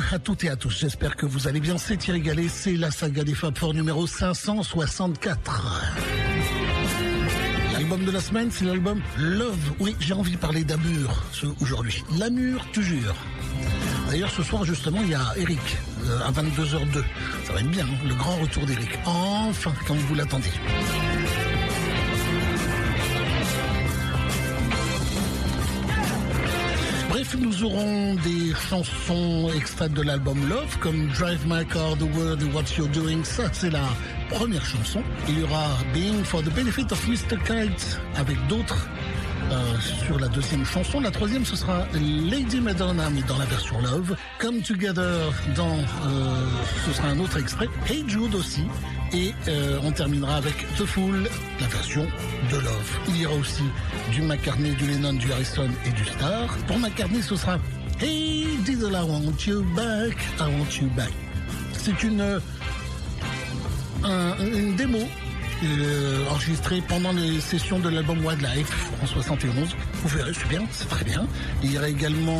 à toutes et à tous, j'espère que vous allez bien, c'est Thierry Gallet, c'est la saga des Fab Four numéro 564. L'album de la semaine, c'est l'album Love. Oui, j'ai envie de parler d'Amur aujourd'hui. L'Amur, tu jures. D'ailleurs, ce soir, justement, il y a Eric, à 22h02. Ça va être bien, le grand retour d'Eric. Enfin, comme vous l'attendiez. Bref, nous aurons des chansons extraites de l'album Love, comme Drive My Car, The World, What You're Doing. Ça, c'est la première chanson. Il y aura Being for the Benefit of Mr. Kite, avec d'autres sur la deuxième chanson. La troisième, ce sera Lady Madonna, mais dans la version Love. Come Together, ce sera un autre extrait. Hey Jude aussi. Et on terminera avec The Fool, la version de Love. Il y aura aussi du McCartney, du Lennon, du Harrison et du Starr. Pour McCartney, ce sera Hey Diddle, I want you back, I want you back. C'est une démo enregistrée pendant les sessions de l'album Wildlife en 71. Vous verrez, c'est bien, c'est très bien. Il y aura également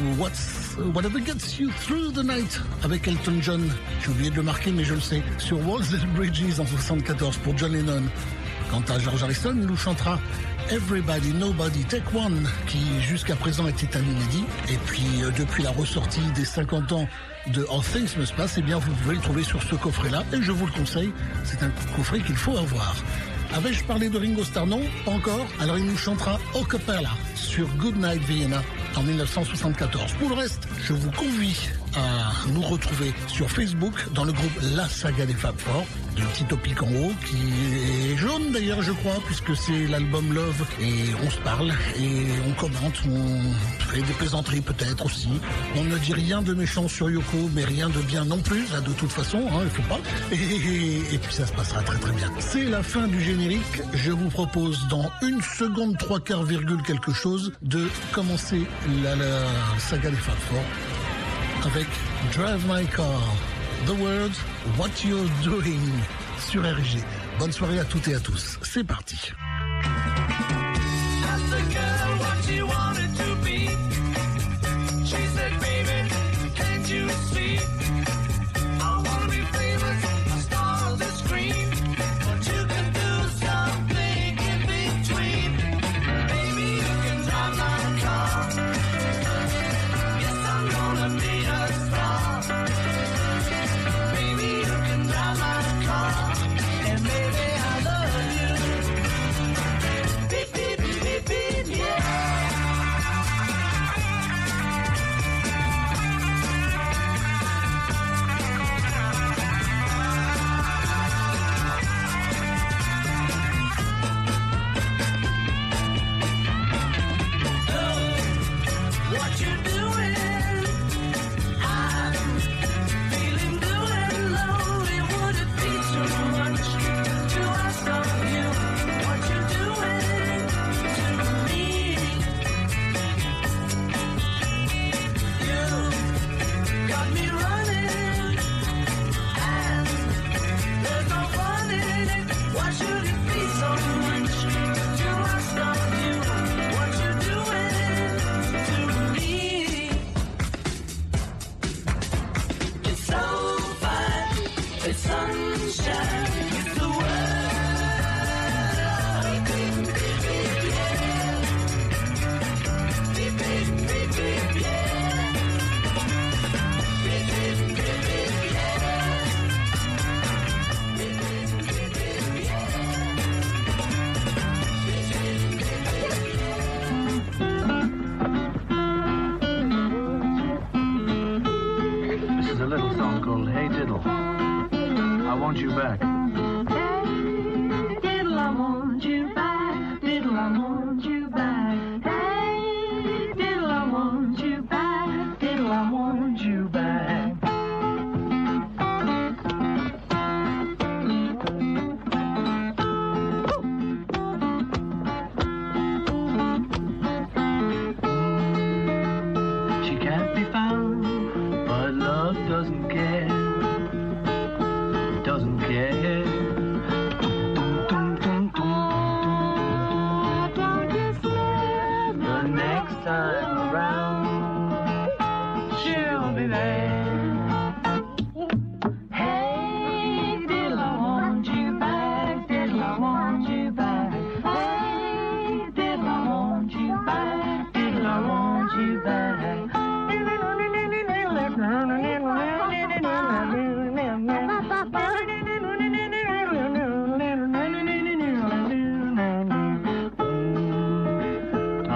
Whatever Gets You Through the Night avec Elton John. J'ai oublié de le marquer, mais je le sais. Sur Walls and Bridges en 74 pour John Lennon. Quant à George Harrison, il nous chantera Everybody, Nobody, Take One, qui jusqu'à présent était un inédit. Et puis, depuis la ressortie des 50 ans de All Things Must Pass, eh bien, vous pouvez le trouver sur ce coffret-là. Et je vous le conseille, c'est un coffret qu'il faut avoir. Avais-je parlé de Ringo Starr? Non, pas encore. Alors il nous chantera A Cappella sur Good Night Vienna en 1974. Pour le reste, je vous convie à nous retrouver sur Facebook dans le groupe La Saga des Fab Four. Le petit topic en haut qui est jaune d'ailleurs, je crois, puisque c'est l'album Love. Et on se parle et on commente, on fait des plaisanteries peut-être aussi. On ne dit rien de méchant sur Yoko, mais rien de bien non plus, là, de toute façon, hein, il faut pas. Et puis ça se passera très très bien. C'est la fin du générique. Je vous propose dans 1 seconde 3/4 virgule quelque chose de commencer la saga des Fab Four avec Drive My Car, The World, What You're Doing sur RG. Bonne soirée à toutes et à tous. C'est parti. Time around, she'll be there.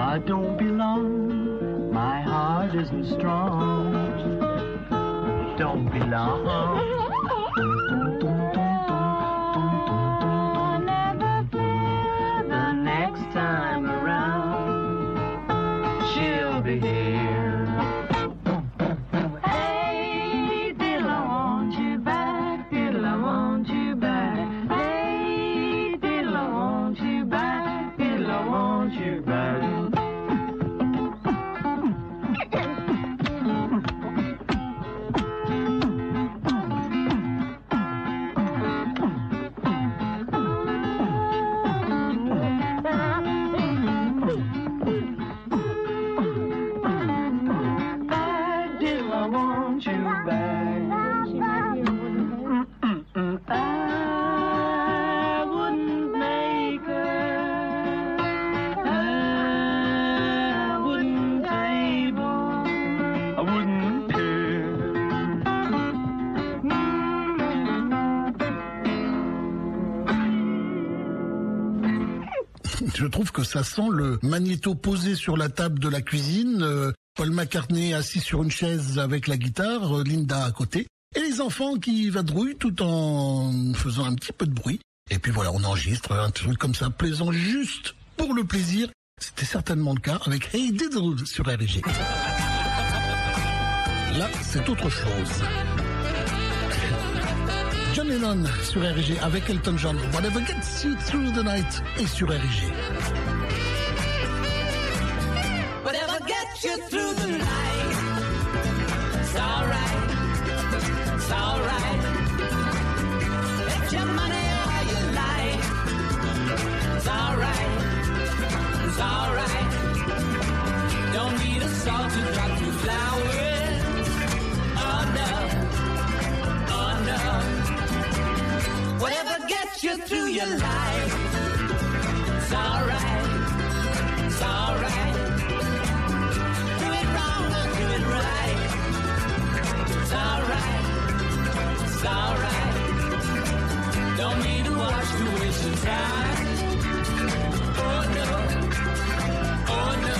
I don't belong, my heart isn't strong. Don't belong. The next time around, she'll be here. Hey, diddle, I want you back. Diddle, I want you back. Hey, diddle, I want you back. Diddle, I want you back. Je trouve que ça sent le magnéto posé sur la table de la cuisine, Paul McCartney assis sur une chaise avec la guitare, Linda à côté, et les enfants qui vadrouillent tout en faisant un petit peu de bruit. Et puis voilà, on enregistre un truc comme ça, plaisant juste pour le plaisir. C'était certainement le cas avec Hey Diddle sur RG. Là, c'est autre chose. John Lennon sur RG avec Elton John. Whatever gets you through the night et sur RG. Whatever gets you through the night, it's alright, it's alright. Get your money or your life, it's alright, it's alright. Don't need a salt to drop through flowers, oh no, oh no. Whatever gets you through your life, it's alright, it's alright. Do it wrong or do it right, it's alright, it's alright. Don't need to watch to waste your time, oh no, oh no.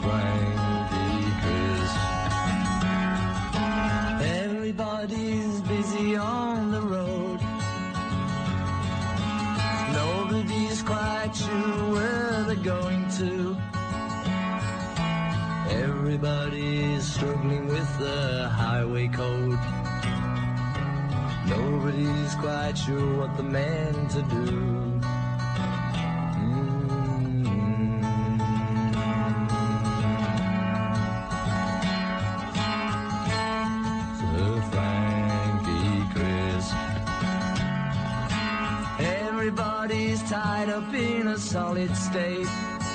Frankie Chris. Everybody's busy on the road. Nobody's quite sure where they're going to. Everybody's struggling with the highway code. Nobody's quite sure what they're meant to do. Sir Frankie Chris. Everybody's tied up in a solid state.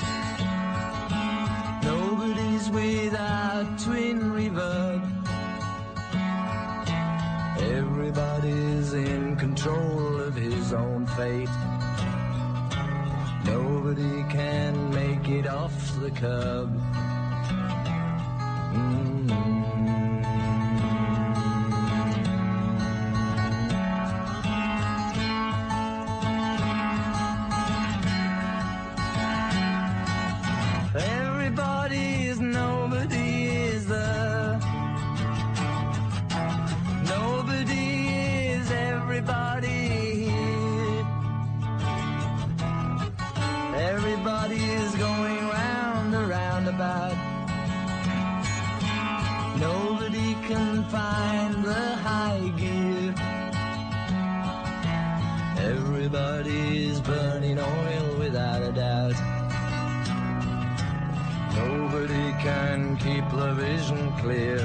Nobody's without twin reverb. Everybody's in control of his own fate. Nobody can make it off the curb. Everybody is nobody is there. Nobody is everybody here. Everybody is going round a roundabout. Nobody can find the high gear. Everybody is burning oil without a doubt. Nobody can keep the vision clear.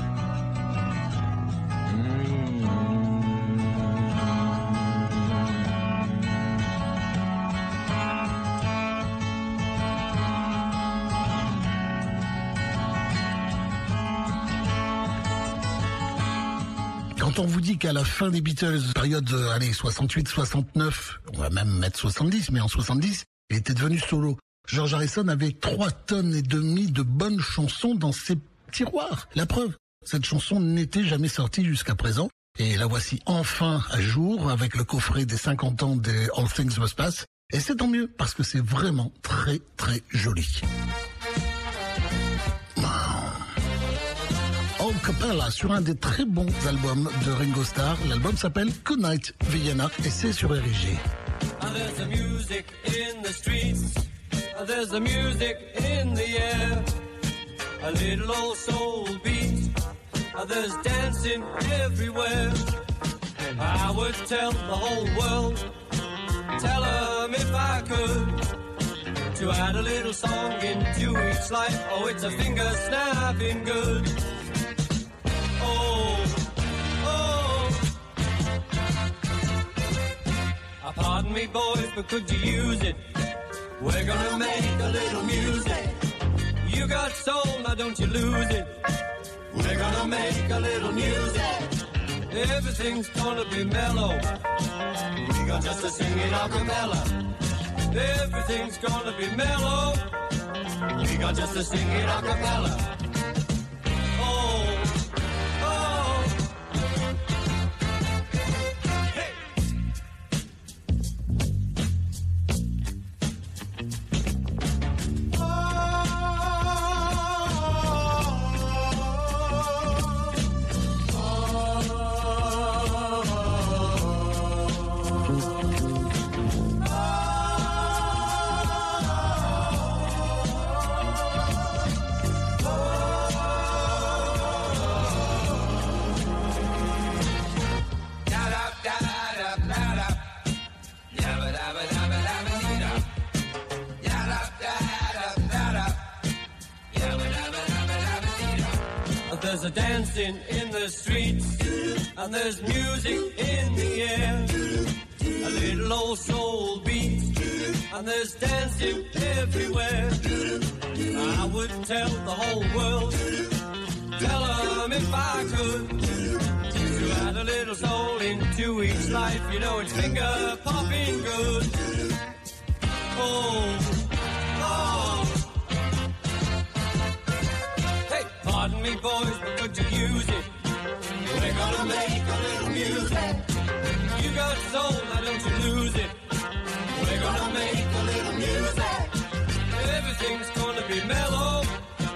Quand on vous dit qu'à la fin des Beatles, période 68-69, on va même mettre 70, mais en 70, il était devenu solo. George Harrison avait 3,5 tonnes de bonnes chansons dans ses tiroirs. La preuve, cette chanson n'était jamais sortie jusqu'à présent. Et la voici enfin à jour avec le coffret des 50 ans des All Things Must Pass. Et c'est tant mieux parce que c'est vraiment très très joli. All Capella sur un des très bons albums de Ringo Starr. L'album s'appelle Good Night Vienna et c'est sur RG. There's the music in the streets. There's the music in the air. A little old soul beat. There's dancing everywhere. I would tell the whole world, tell them if I could, to add a little song into each life. Oh, it's a finger snapping good. Oh, oh. Pardon me, boys, but could you use it? We're gonna make a little music. You got soul, now don't you lose it. We're gonna make a little music. Everything's gonna be mellow. We got just to sing it a cappella. Everything's gonna be mellow. We got just to sing it a cappella. Oh, oh. Hey. There's a dancing in the streets, and there's music in the air. A little old soul beat, and there's dancing everywhere. I would tell the whole world, tell them if I could, to add a little soul into each life. You know it's finger popping good. Oh, oh. Pardon me, boys, but could you use it? We're gonna make a little music. You got soul, now don't you lose it. We're gonna make a little music. Everything's gonna be mellow.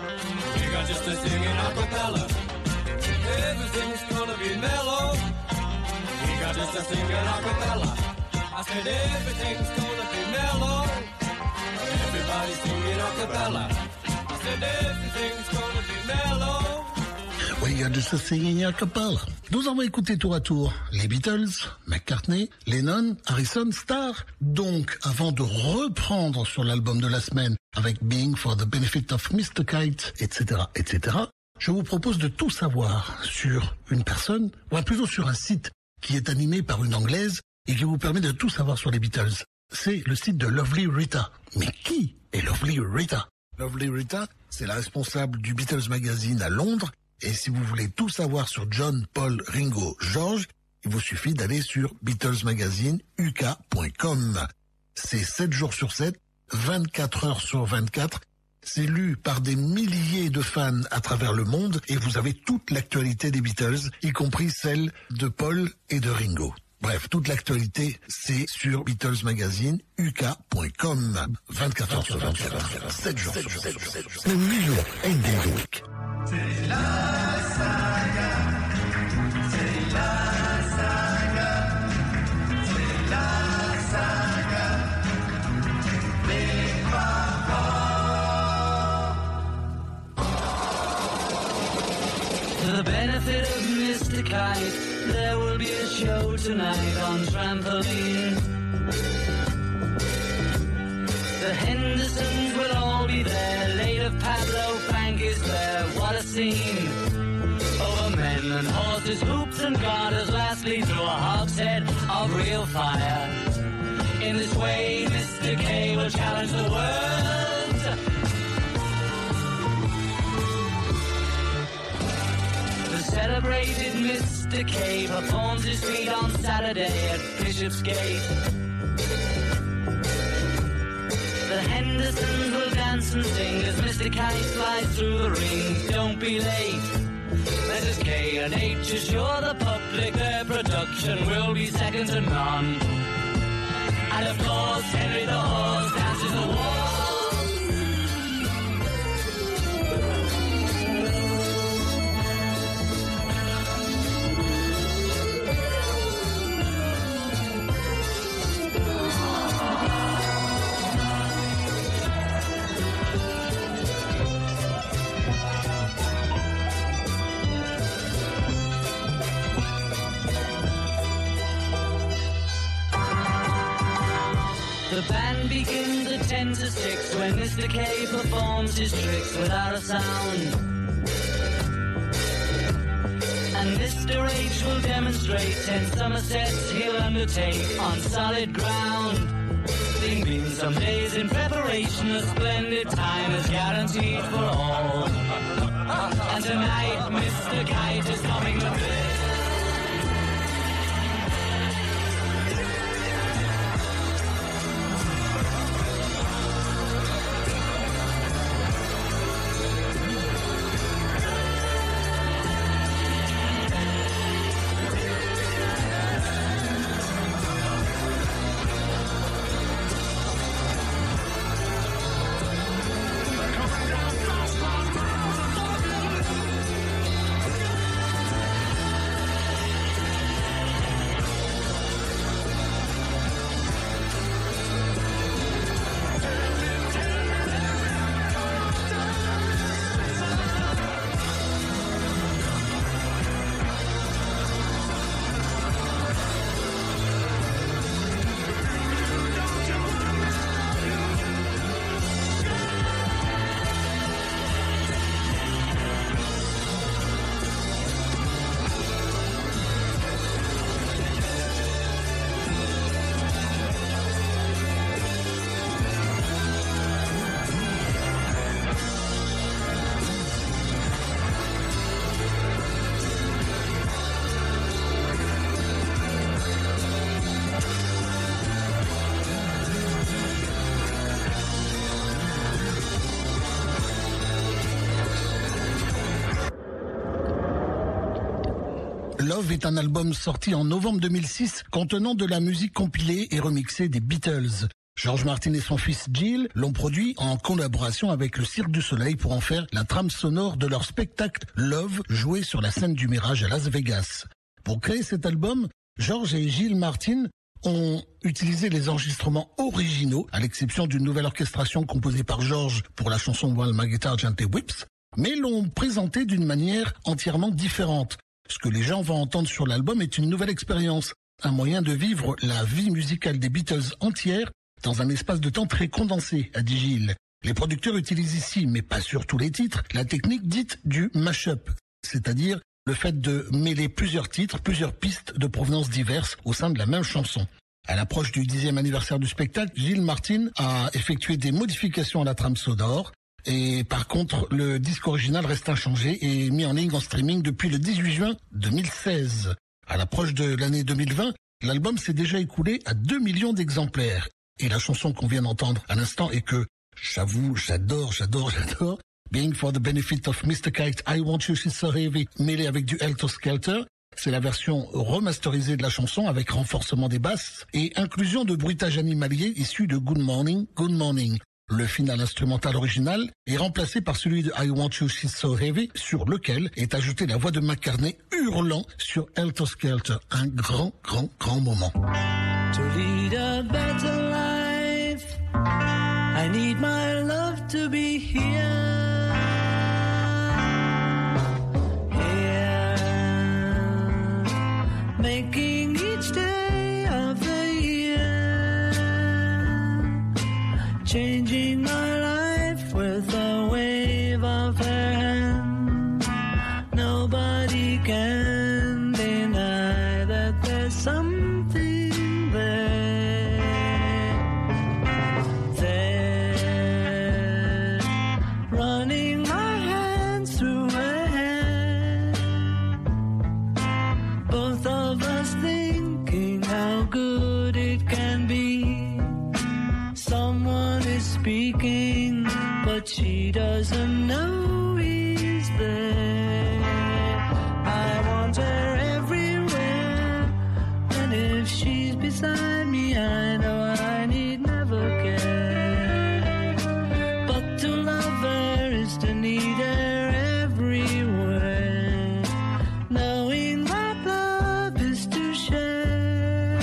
just a singing a cappella. Everything's gonna be mellow. We got just a singing a cappella. I said everything's gonna be mellow. Everybody singing a cappella. I said everything's gonna be mellow. Oui, il y a de ce singing a cappella. Nous avons écouté tour à tour les Beatles, McCartney, Lennon, Harrison, Starr. Donc, avant de reprendre sur l'album de la semaine avec Being for the Benefit of Mr. Kite, etc., etc., je vous propose de tout savoir sur une personne, ou plutôt sur un site qui est animé par une Anglaise et qui vous permet de tout savoir sur les Beatles. C'est le site de Lovely Rita. Mais qui est Lovely Rita? Lovely Rita, c'est la responsable du Beatles Magazine à Londres. Et si vous voulez tout savoir sur John, Paul, Ringo, George, il vous suffit d'aller sur BeatlesMagazineuk.com. C'est 7 jours sur 7, 24 heures sur 24. C'est lu par des milliers de fans à travers le monde et vous avez toute l'actualité des Beatles, y compris celle de Paul et de Ringo. Bref, toute l'actualité, c'est sur BeatlesMagazineuk.com. 24 heures sur 24, 7 jours sur 7. Le New York Indie Week. C'est la saga, c'est la saga, c'est la saga des parents. For the benefit of Mr. Kite, there will be a show tonight on trampoline. The Hendersons will all be there. Late of Pablo, Frank is there. What a scene! Over men and horses, hoops and garters. Lastly, through a hogshead of real fire. In this way, Mr. K will challenge the world. The celebrated Mr. K performs his feat on Saturday at Bishopsgate. The Hendersons will dance and sing as Mr. Kite flies through the ring. Don't be late. Mrs. K and H assure the public their production will be second to none. And of course, Henry the Horse dances the waltz. The band begins at 10 to 6 when Mr. K performs his tricks without a sound. And Mr. H will demonstrate 10 Somersets he'll undertake on solid ground. Thing being some days in preparation, a splendid time is guaranteed for all. And tonight Mr. Kite is coming the best. Love est un album sorti en novembre 2006 contenant de la musique compilée et remixée des Beatles. George Martin et son fils Gil l'ont produit en collaboration avec le Cirque du Soleil pour en faire la trame sonore de leur spectacle Love, joué sur la scène du Mirage à Las Vegas. Pour créer cet album, George et Gil Martin ont utilisé les enregistrements originaux, à l'exception d'une nouvelle orchestration composée par George pour la chanson While My Guitar Gently Whips, mais l'ont présenté d'une manière entièrement différente. Ce que les gens vont entendre sur l'album est une nouvelle expérience, un moyen de vivre la vie musicale des Beatles entière dans un espace de temps très condensé, a dit Gil. Les producteurs utilisent ici, mais pas sur tous les titres, la technique dite du mash-up, c'est-à-dire le fait de mêler plusieurs titres, plusieurs pistes de provenance diverses au sein de la même chanson. À l'approche du 10e anniversaire du spectacle, Gil Martin a effectué des modifications à la trame sonore, et par contre, le disque original reste inchangé et mis en ligne en streaming depuis le 18 juin 2016. À l'approche de l'année 2020, l'album s'est déjà écoulé à 2 millions d'exemplaires. Et la chanson qu'on vient d'entendre à l'instant et que, j'avoue, j'adore. Being for the benefit of Mr. Kite, I Want You, She's So Heavy, mêlé avec du Helter Skelter. C'est la version remasterisée de la chanson avec renforcement des basses et inclusion de bruitages animaliers issus de Good Morning, Good Morning. Le final instrumental original est remplacé par celui de I Want You, She's So Heavy, sur lequel est ajoutée la voix de McCartney hurlant sur Helter Skelter. Un grand moment. To lead a better life, I need my love to be here, making each day of the year, changing my life with a wave of her hand. Nobody can deny that there's something there, running my hands through her hair, both of us thinking how good it can be. Someone is speaking, but she doesn't know he's there. I want her everywhere, and if she's beside me, I know I need never care. But to love her is to need her everywhere, knowing that love is to share.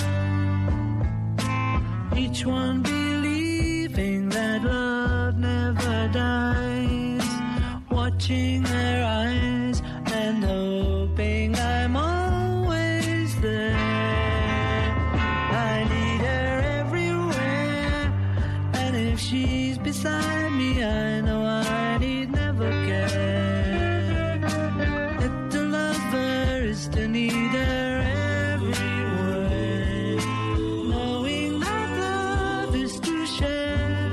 Each one believing that love never dies, watching her eyes and hoping I'm always there. I need her everywhere, and if she's beside me, I know I need never care. If to love her is to need her everywhere, knowing that love is to share.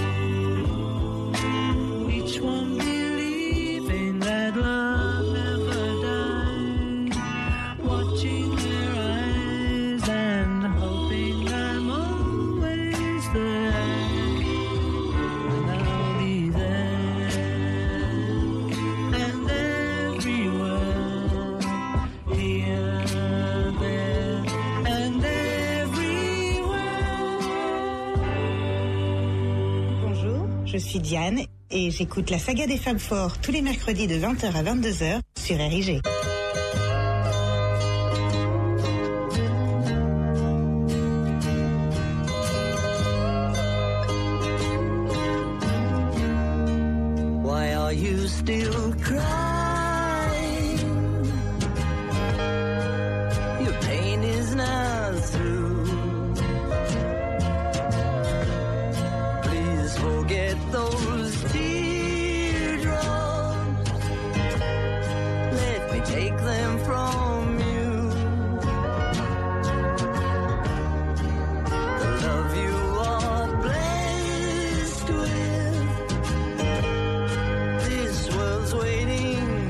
Each one believing that love never dies, watching her eyes and hoping I'm always there. And I'll be there and everywhere, here, there and everywhere. Bonjour, je suis Diane et j'écoute la saga des Fab Four tous les mercredis de 20h à 22h sur RIG. Why are you still crying? Your pain is now through. Please forget those teardrops. Let me take them from you. The love you are blessed with, this world's waiting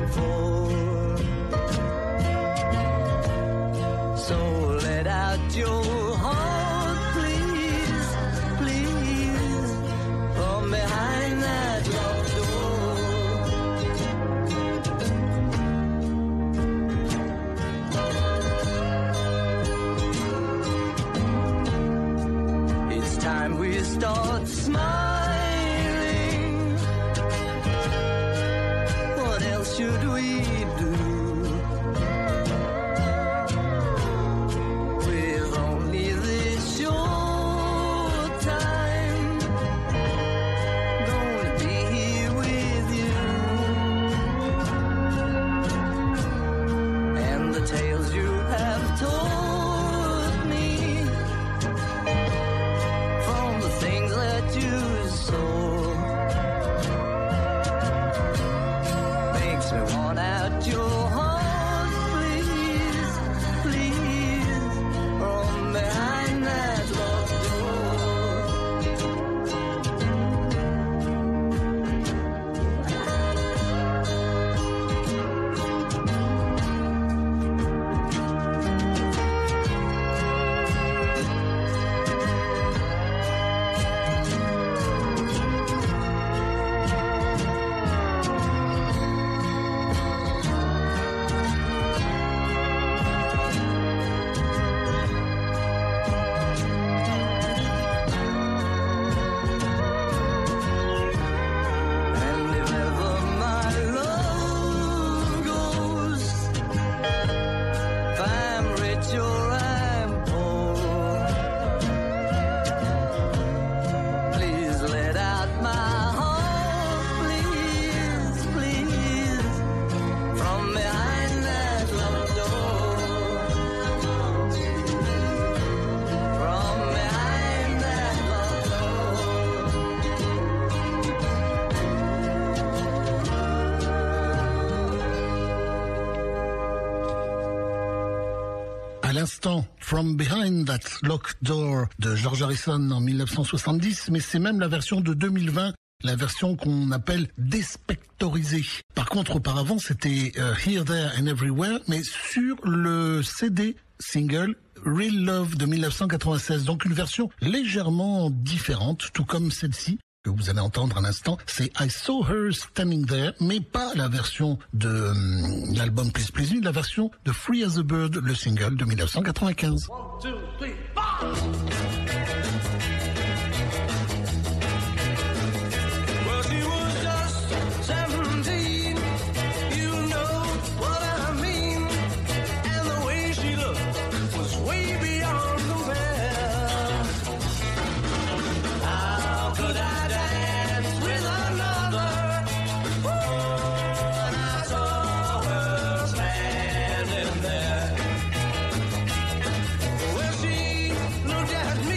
smiling. What else should we do? With only this short time, gonna be here with you. And the tales you have told me, from the things that you saw, makes me want out your heart, please, please, from behind that locked door. And if ever my love goes, if I'm rich or I'm poor, please let out my heart, please, please, from behind that locked door, from behind that locked door. À l'instant, From Behind That Locked Door de George Harrison en 1970, mais c'est même la version de 2020, la version qu'on appelle déspectorisée. Par contre, auparavant, c'était Here, There and Everywhere, mais sur le CD single Real Love de 1996, donc une version légèrement différente, tout comme celle-ci que vous allez entendre un instant, c'est I Saw Her Standing There, mais pas la version de l'album Please Please Me, la version de Free as a Bird, le single de 1995. 1, 2, 3, 4. Well, she was just 17, you know what I mean. And the way she looked was way beyond compare. How could I dance with another? When I saw her standing there. Well, she looked at me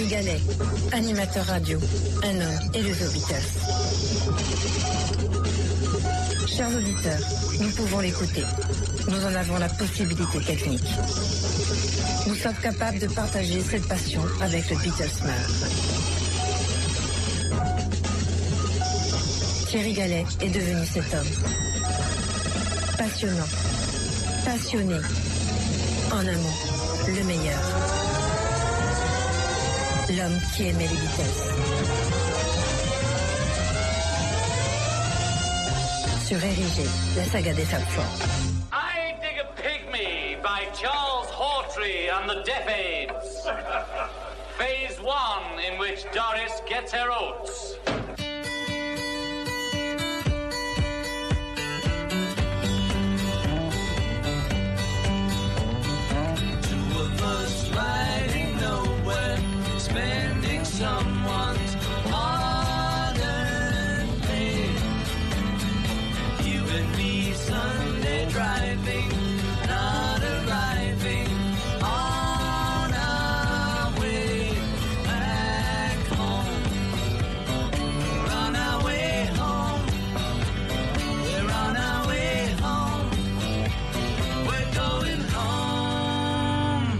Gallet, animateur radio, un homme et le The Beatles. Chers auditeurs, nous pouvons l'écouter. Nous en avons la possibilité technique. Nous sommes capables de partager cette passion avec le Beatlesman. Thierry Gallet est devenu cet homme. Passionnant, passionné, en un mot, le meilleur. L'homme qui aimait les Beatles. Sur Érigé, la saga des Fab Four. I Dig a Pygmy by Charles Hawtrey and the Deaf Aids. Phase 1, in which Doris gets her oats. Two of us riding nowhere, spending someone's hard-earned pay. You and me Sunday driving, not arriving on our way back home. We're on our way home. We're on our way home. We're going home.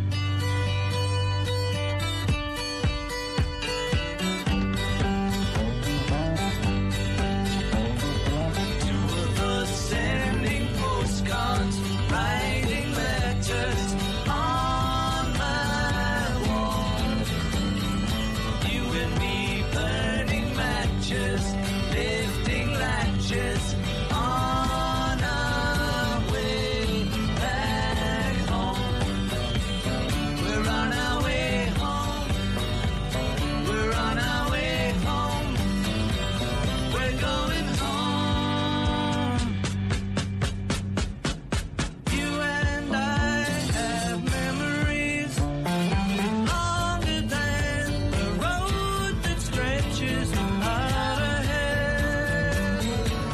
Two of us sending postcards, writing letters on my wall. You and me burning matches, lifting latches on our way back home. We're on our way home. We're on our way home. We're going home. You and I have memories longer than the road that stretches out ahead.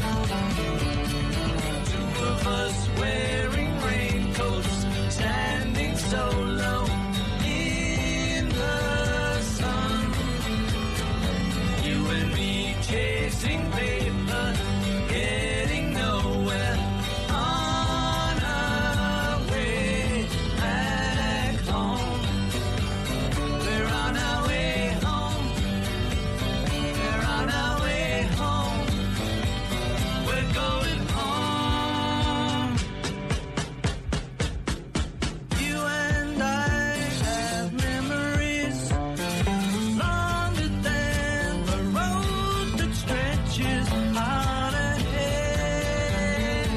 Two of us wearing raincoats, standing solo in the sun. You and me chasing paper, getting nowhere on our way back home. We're on our way home. We're on our way home. We're going home. You and I have memories longer than the road that stretches out ahead.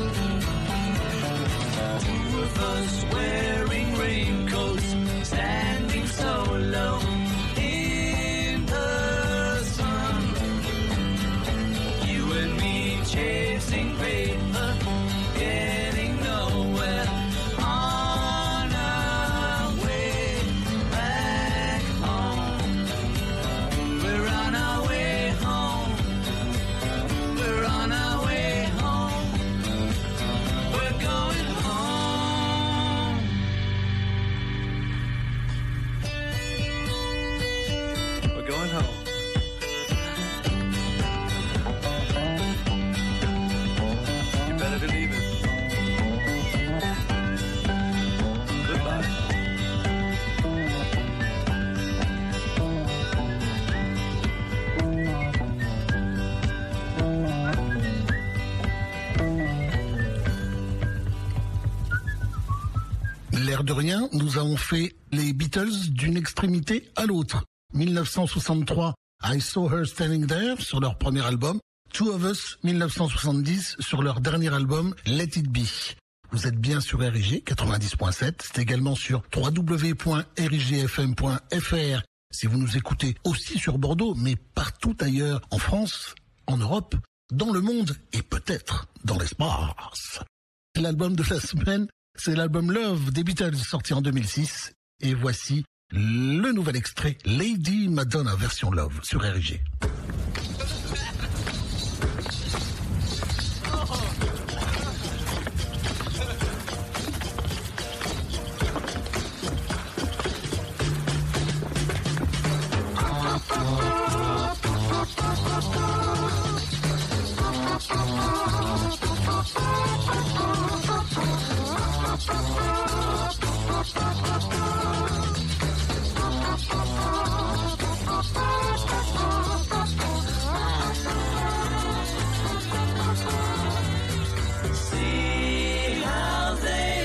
Two of us wearing raincoats, standing solo in the sun. You and me chasing paper, getting nowhere on our way back home. We're on our way home. We're on our way home. We're going home. We're going home. You better believe it. Goodbye. L'air de rien, nous avons fait les Beatles d'une extrémité à l'autre. 1963, I Saw Her Standing There sur leur premier album. Two of Us, 1970, sur leur dernier album, Let It Be. Vous êtes bien sur RIG 90.7, c'est également sur www.rigfm.fr si vous nous écoutez aussi sur Bordeaux, mais partout ailleurs, en France, en Europe, dans le monde et peut-être dans l'espace. L'album de la semaine, c'est l'album Love des Beatles sorti en 2006 et voici le nouvel extrait Lady Madonna version Love sur RIG. See how they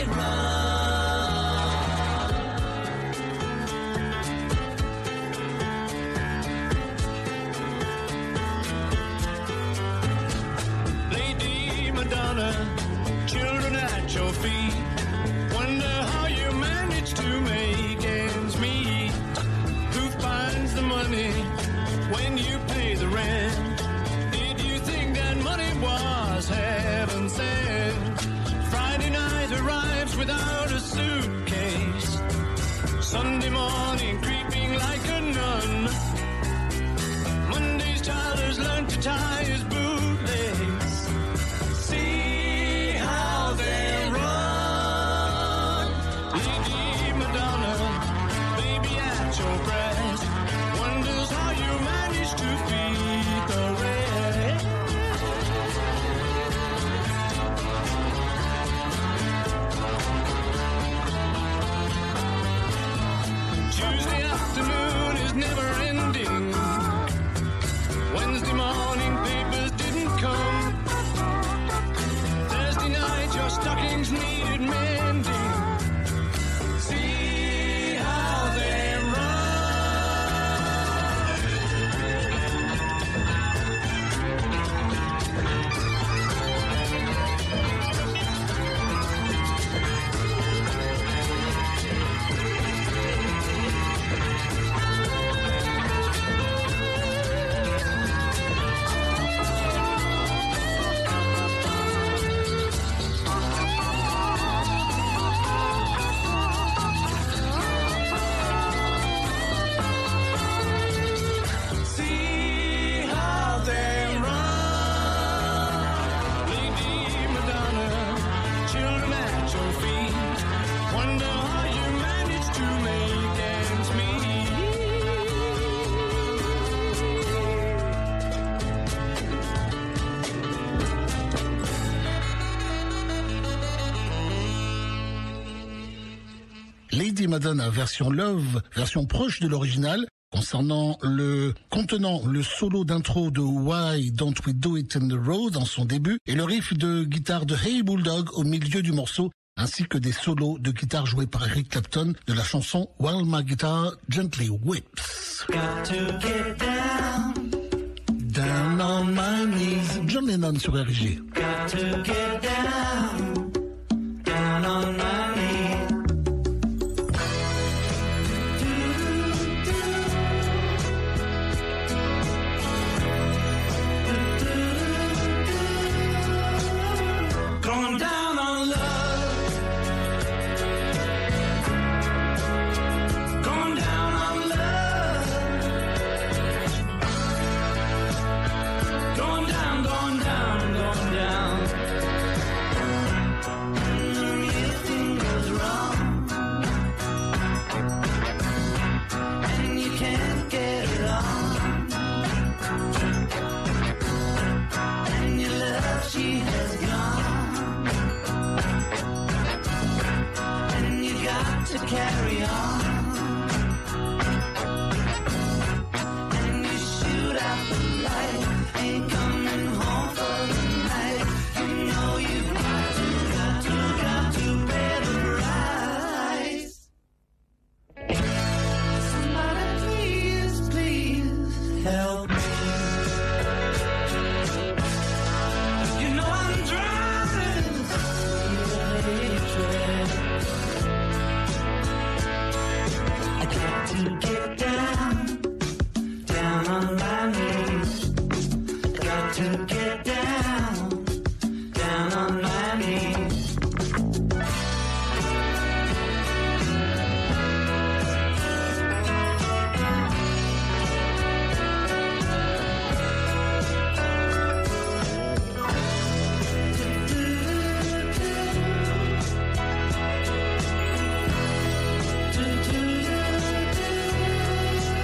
Lady Madonna, children at your feet. Wonder how you manage to make ends meet. Who finds the money when you pay the rent? Did you think that money was heaven sent? Friday night arrives without a suitcase. Sunday morning creeping like a nun. Monday's child has learned to tie his bootlace. See how they run. Lady Madonna, baby at your breast, wonders how you manage to feed the rest. Tuesday afternoon is never ending. Wednesday morning papers didn't come. Thursday night your stockings needed mending. See how they Lady Madonna, version Love, version proche de l'original, contenant le solo d'intro de Why Don't We Do It in the Road en son début et le riff de guitare de Hey Bulldog au milieu du morceau, ainsi que des solos de guitare joués par Eric Clapton de la chanson While My Guitar Gently Whips. got to get Down on my knees, John Lennon sur RG. got to get down on my knees. Going down on love. Going down on love. Going down, going down, going down. When everything goes wrong and you can't get it on, and your love, she has gone. To carry on, and you shoot out the light, ain't coming home for the night. You know you got to pay the price. Somebody please, please help me. You know I'm drowning in hatred. To get down on my knees. Got to get down on my knees.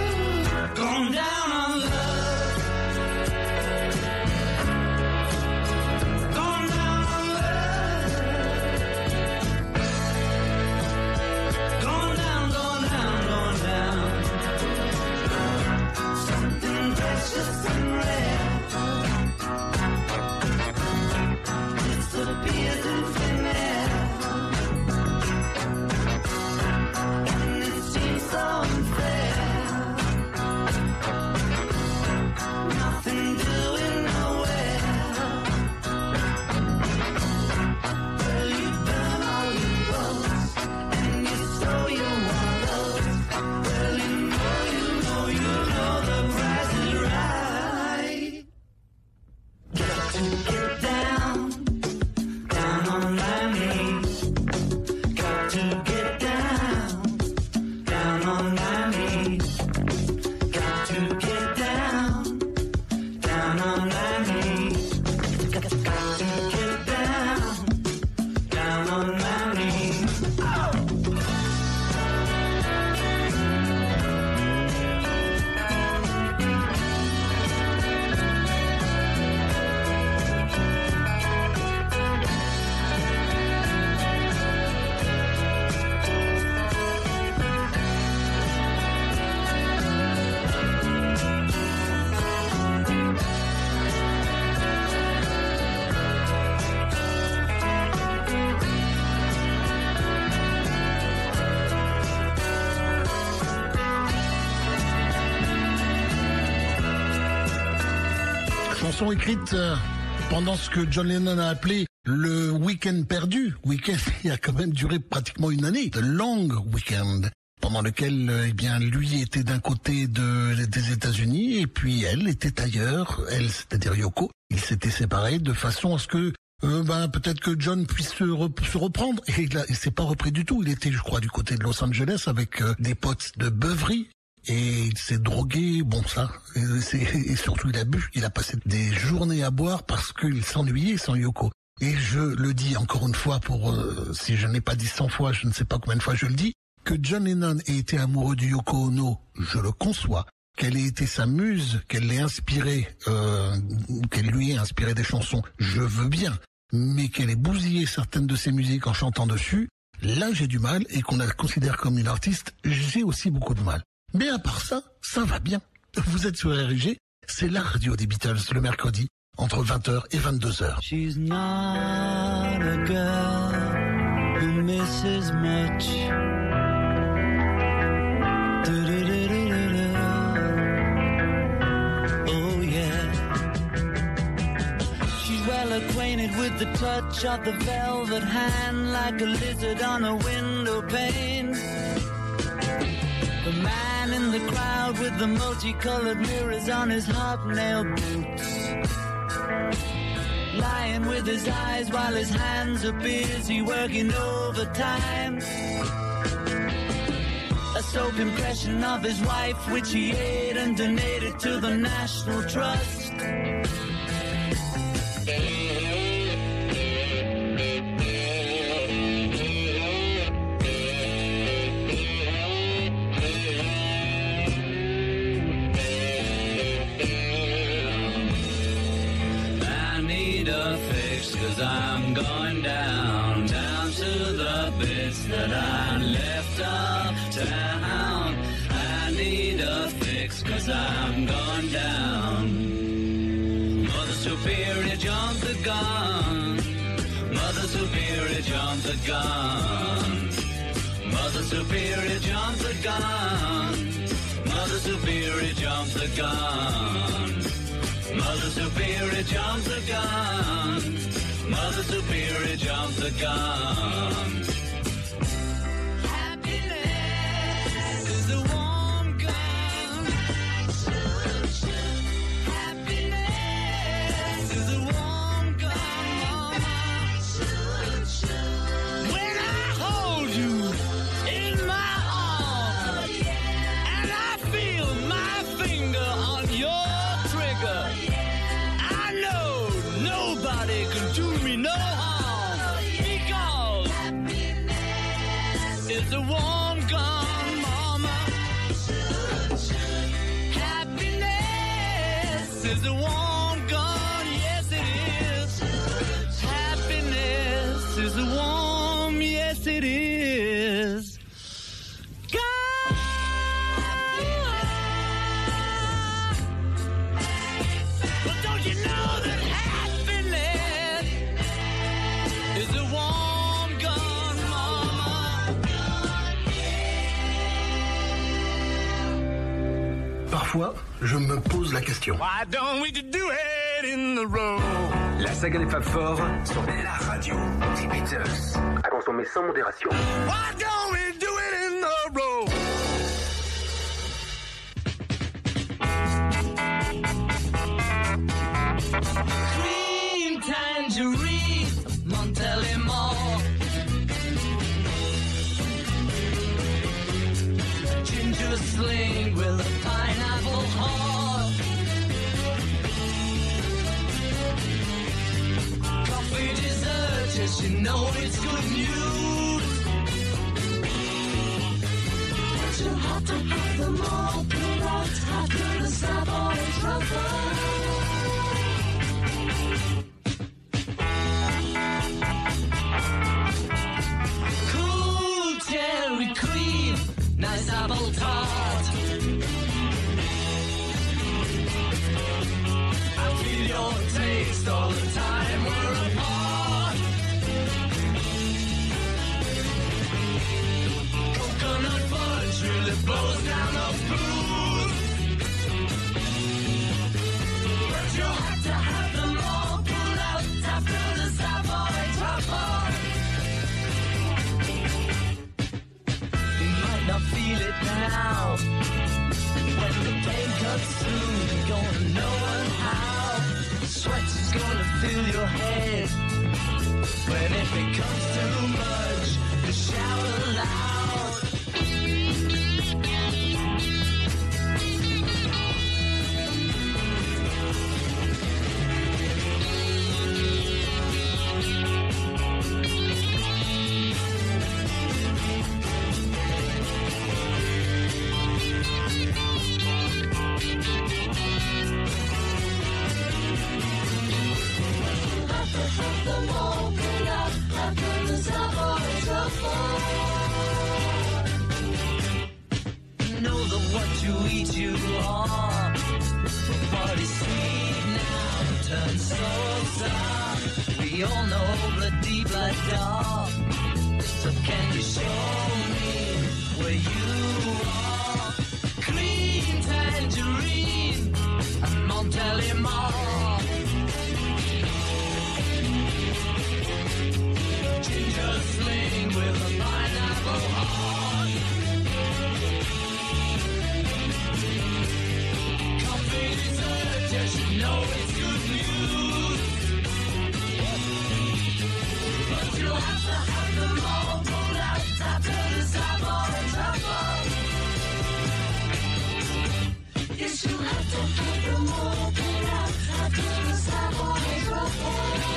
Going down on love. to get down, down on my knees. Got to get down, down on my knees. Got to get down, down on my knees. Got to get down, down on my knees. Oh! Chanson écrite pendant ce que John Lennon a appelé le week-end perdu. Week-end qui a quand même duré pratiquement une année. The Long Weekend. Pendant lequel, eh bien, lui était d'un côté des États-Unis et puis elle était ailleurs. Elle, c'est-à-dire Yoko. Ils s'étaient séparés de façon à ce que peut-être que John puisse se reprendre. Et il s'est pas repris du tout. Il était, je crois, du côté de Los Angeles avec des potes de beuverie. Et il s'est drogué, bon ça, et surtout il a bu, il a passé des journées à boire parce qu'il s'ennuyait sans Yoko. Et je le dis encore une fois, si je n'ai pas dit 100 fois, je ne sais pas combien de fois je le dis, que John Lennon ait été amoureux de Yoko Ono, je le conçois. Qu'elle ait été sa muse, qu'elle l'ait inspiré, qu'elle lui ait inspiré des chansons, je veux bien. Mais qu'elle ait bousillé certaines de ses musiques en chantant dessus, là j'ai du mal, et qu'on la considère comme une artiste, j'ai aussi beaucoup de mal. Mais à part ça, ça va bien. Vous êtes sur RG, c'est la radio des Beatles le mercredi, entre 20h et 22h. She's not a girl who misses much. Do-do-do-do-do-do. Oh yeah. She's well acquainted with the touch of the velvet hand, like a lizard on a window pane. The man in the crowd with the multicolored mirrors on his hobnail boots, lying with his eyes while his hands are busy working overtime. A soap impression of his wife which he ate and donated to the National Trust. Cause I'm going down, down to the bits that I left uptown. I need a fix cause I'm going down. Mother Superior jumped the gun. Mother Superior jumped the gun. Mother Superior jumped the gun. Mother Superior jumped the gun. Mother Superior jumped the gun. Mother Superior jumped the gun. Happiness is a warm gun. Happiness is a warm gun, mama. When I hold you in my arms and I feel my finger on your trigger, I know nobody can do me no harm because it's a warm gun, mama. Happiness is a warm gun, yes it is. Happiness is a warm, yes it is. But don't you know that happiness is a warm gun, mama? Parfois, je me pose la question. Why don't we do it in the road? La saga des Fab Four sur la radio des Beatles. À consommer sans modération. Why don't we do it in the road? tangerine, Montélimar. A ginger sling with a pineapple heart. Coffee dessert, just you know it's good news. But you have to have them all pulled out after the Savoy Truffle. Cool cherry cream, nice apple tart. I feel your taste all the time we're apart. Coconut fudge really blows down the blues. But you have to have them all pulled out after the Savoy Truffle. You might not feel it now. When the pain cuts through, you're gonna know how. Sweat is gonna fill your head. When it becomes too much, you shout aloud. Them all pulled out after the Savoy Truffle. You know that what you eat you are. What is sweet now turns so sour. We all know bloody blood dark. So can you show me where you are? Green tangerine and Montélimar. Ginger sling with a pineapple heart. Coffee dessert, yes you know it's good news. But you'll have to have them all pulled out after the Savoy Truffle. Yes, you have to have them all pulled out after the Savoy Truffle.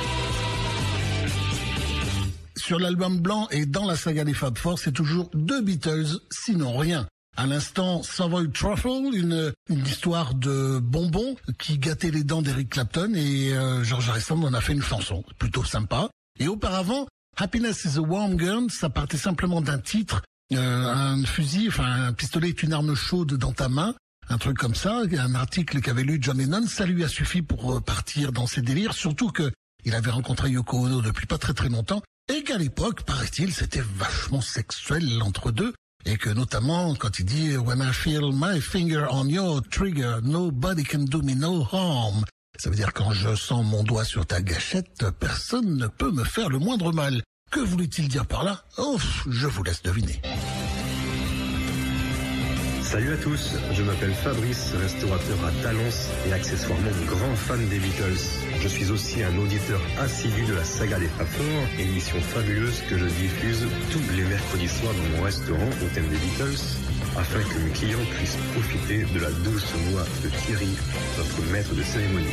Sur l'album blanc et dans la saga des Fab Four, c'est toujours deux Beatles, sinon rien. À l'instant, Savoy Truffle, une histoire de bonbons qui gâtait les dents d'Eric Clapton et George Harrison en a fait une chanson plutôt sympa. Et auparavant, Happiness is a Warm Gun, ça partait simplement d'un titre, un fusil, enfin un pistolet est une arme chaude dans ta main, un truc comme ça, un article qu'avait lu John Lennon, ça lui a suffi pour partir dans ses délires, surtout que il avait rencontré Yoko Ono depuis pas très très longtemps. Et qu'à l'époque, paraît-il, c'était vachement sexuel entre deux, et que notamment quand il dit « When I feel my finger on your trigger, nobody can do me no harm », ça veut dire quand je sens mon doigt sur ta gâchette, personne ne peut me faire le moindre mal. Que voulait-il dire par là? Oh, je vous laisse deviner. Salut à tous, je m'appelle Fabrice, restaurateur à Talence et accessoirement grand fan des Beatles. Je suis aussi un auditeur assidu de la saga des Fab Four, émission fabuleuse que je diffuse tous les mercredis soirs dans mon restaurant au thème des Beatles, afin que mes clients puissent profiter de la douce voix de Thierry, notre maître de cérémonie.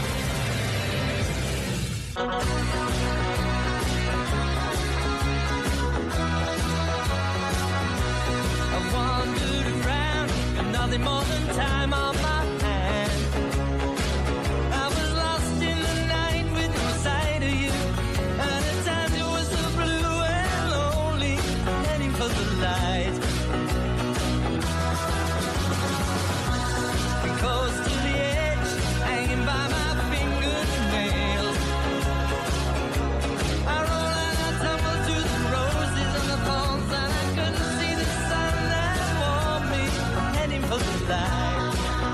Nothing more than time on my hand. I was lost in the night with no sight of you. And at times it was so blue and lonely, heading for the light. Close to the edge, hanging by my fingernails. I roll and I tumble through the roses and the palms, and I couldn't see the sun that warmed me, heading for the light.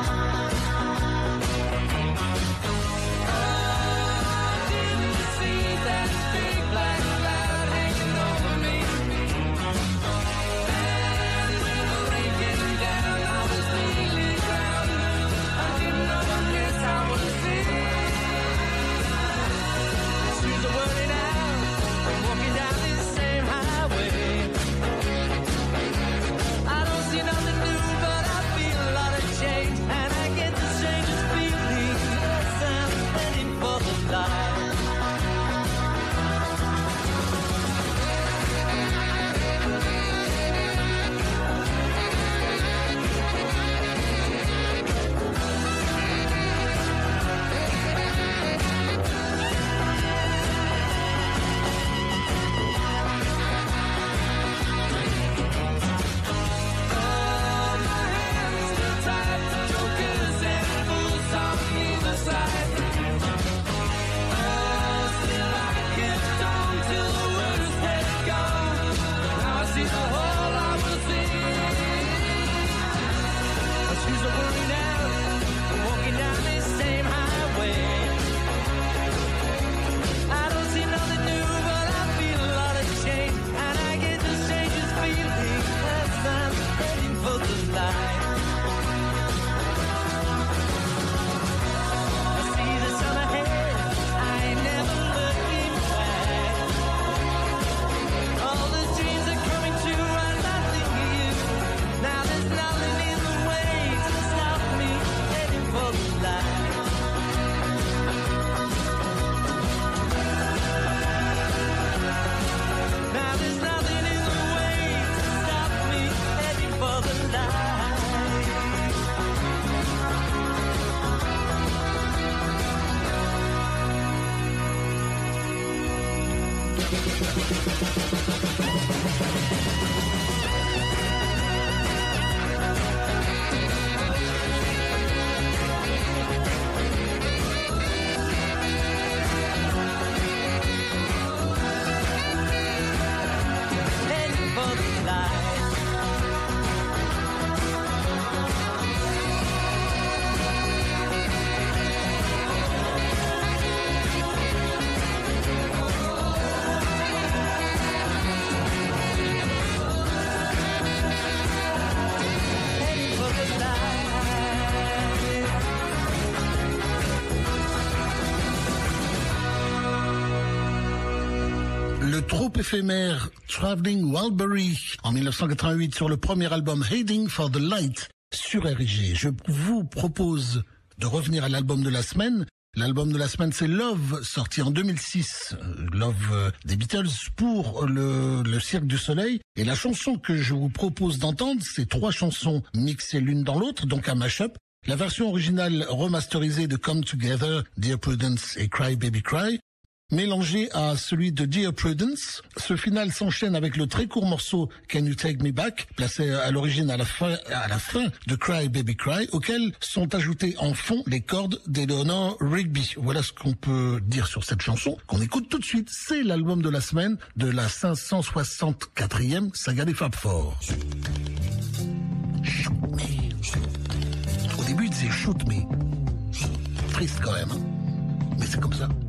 Le trop éphémère Traveling Wilbury en 1988 sur le premier album Heading for the Light sur RG. Je vous propose de revenir à l'album de la semaine. L'album de la semaine, c'est Love, sorti en 2006. Love des Beatles pour le Cirque du Soleil. Et la chanson que je vous propose d'entendre, c'est 3 chansons mixées l'une dans l'autre, donc un mash-up. La version originale remasterisée de Come Together, Dear Prudence et Cry Baby Cry, mélangé à celui de Dear Prudence. Ce final s'enchaîne avec le très court morceau Can You Take Me Back, placé à l'origine à la fin de Cry Baby Cry, auquel sont ajoutés en fond les cordes d'Eleanor Rigby. Voilà ce qu'on peut dire sur cette chanson, qu'on écoute tout de suite. C'est l'album de la semaine de la 564e saga des Fab Four. Shoot me. Au début, il disait shoot me. Triste quand même, hein, mais c'est comme ça.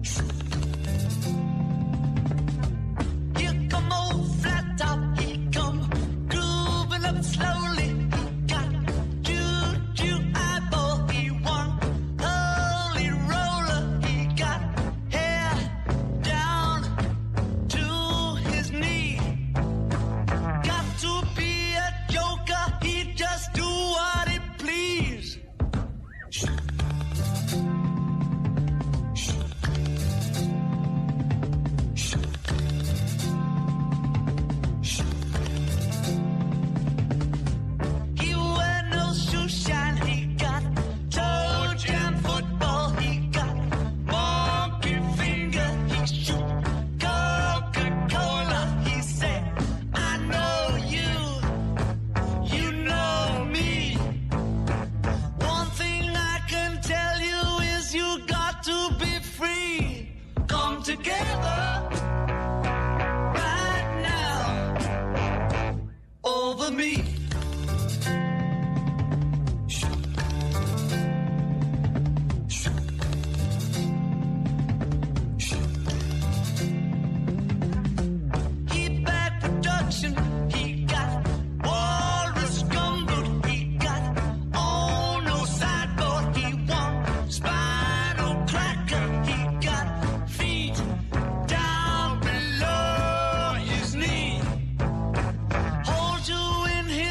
Slowly, got juju eyeball. He won holy roller. He got hair down to his knee. Got to be a joker. He just do what he please. Together right now over me. He bad production. He got walrus gumboot. He got on no sideboard. He want spinal cracker. He got feet down below his knee. Hold you in his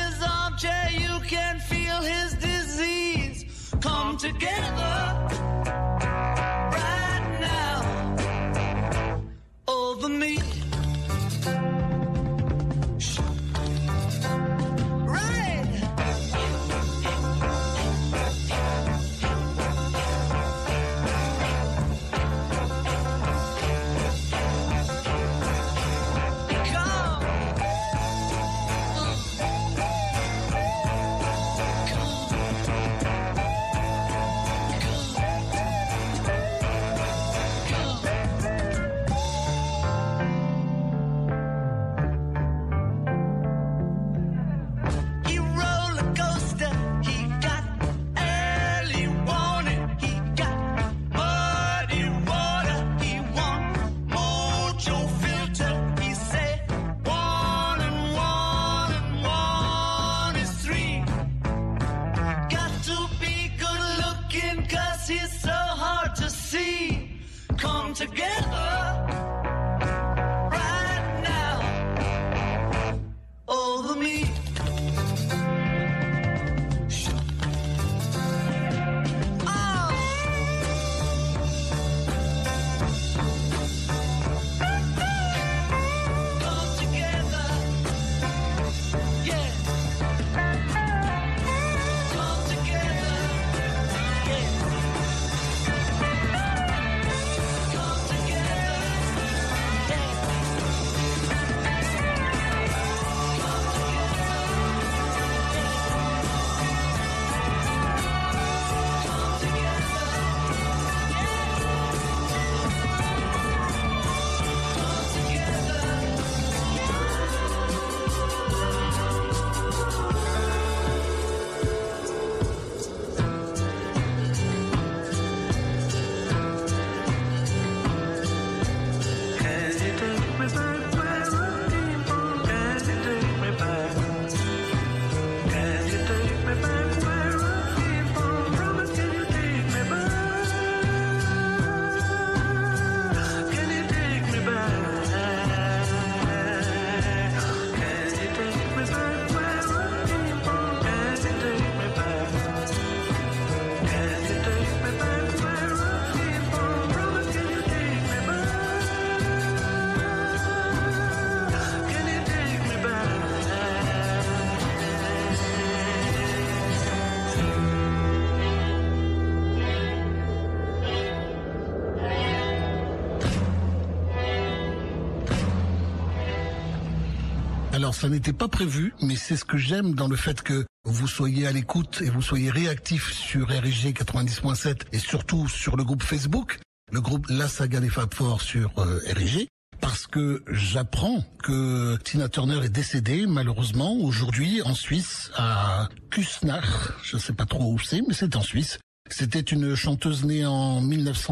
Alors ça n'était pas prévu, mais c'est ce que j'aime dans le fait que vous soyez à l'écoute et vous soyez réactifs sur RSG 90.7 et surtout sur le groupe Facebook, le groupe La Saga des Fab Four sur RSG, parce que j'apprends que Tina Turner est décédée malheureusement aujourd'hui en Suisse à Küsnacht, je ne sais pas trop où c'est, mais c'est en Suisse. C'était une chanteuse née en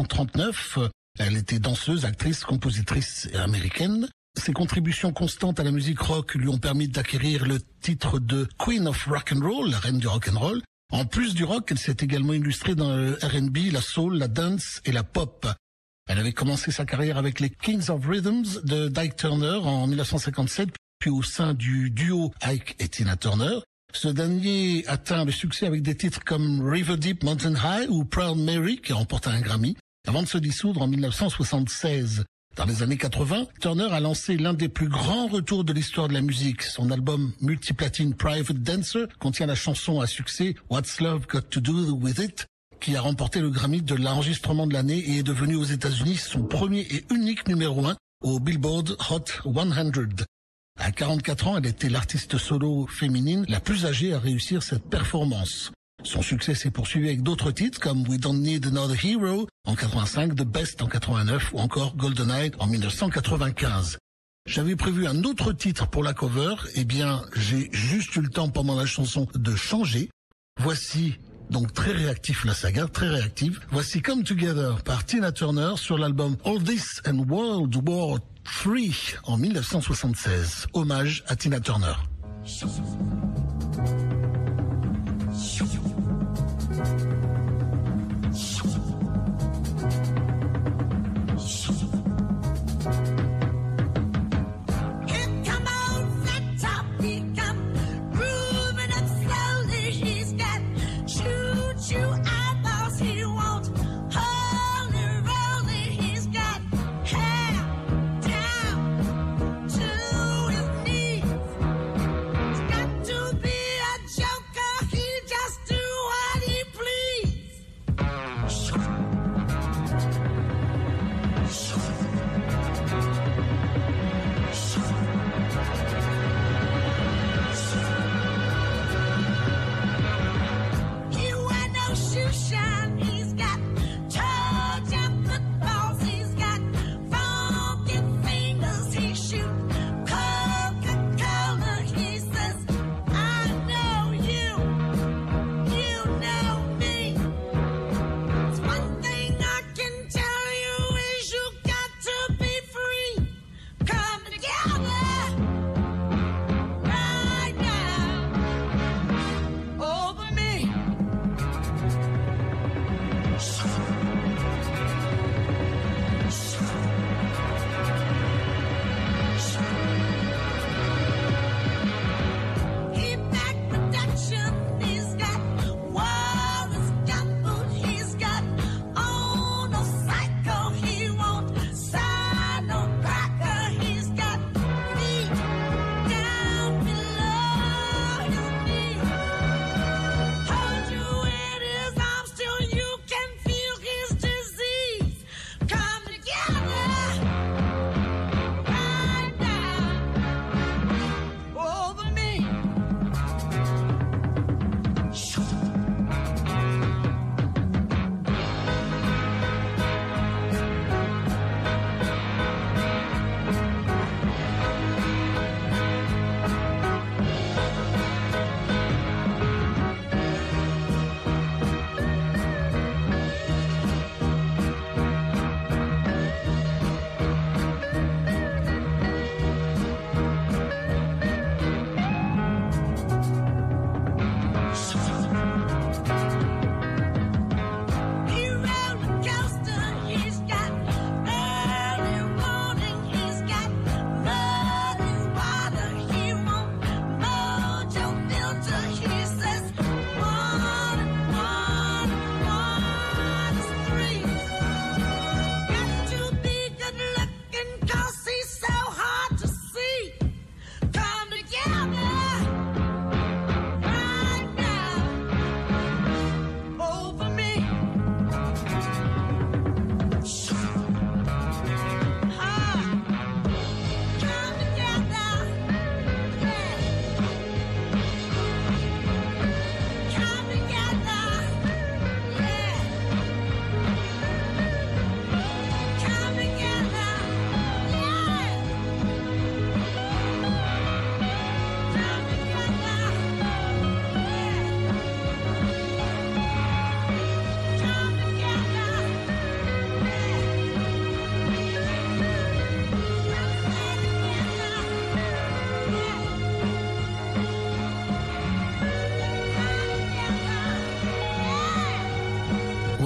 1939, elle était danseuse, actrice, compositrice américaine. Ses contributions constantes à la musique rock lui ont permis d'acquérir le titre de Queen of Rock and Roll, la reine du rock and roll. En plus du rock, elle s'est également illustrée dans le R&B, la soul, la dance et la pop. Elle avait commencé sa carrière avec les Kings of Rhythms de Ike Turner en 1957, puis au sein du duo Ike et Tina Turner. Ce dernier atteint le succès avec des titres comme River Deep Mountain High ou Proud Mary, qui remporta un Grammy, avant de se dissoudre en 1976. Dans les années 80, Turner a lancé l'un des plus grands retours de l'histoire de la musique. Son album multiplatine Private Dancer contient la chanson à succès What's Love Got to Do With It, qui a remporté le Grammy de l'enregistrement de l'année et est devenu aux États-Unis son premier et unique numéro 1 au Billboard Hot 100. À 44 ans, elle était l'artiste solo féminine la plus âgée à réussir cette performance. Son succès s'est poursuivi avec d'autres titres comme We Don't Need Another Hero en 85, The Best en 89 ou encore GoldenEye en 1995. J'avais prévu un autre titre pour la cover, eh bien j'ai juste eu le temps pendant la chanson de changer. Voici donc très réactif la saga, très réactive. Voici Come Together par Tina Turner sur l'album All This and World War III en 1976. Hommage à Tina Turner. Got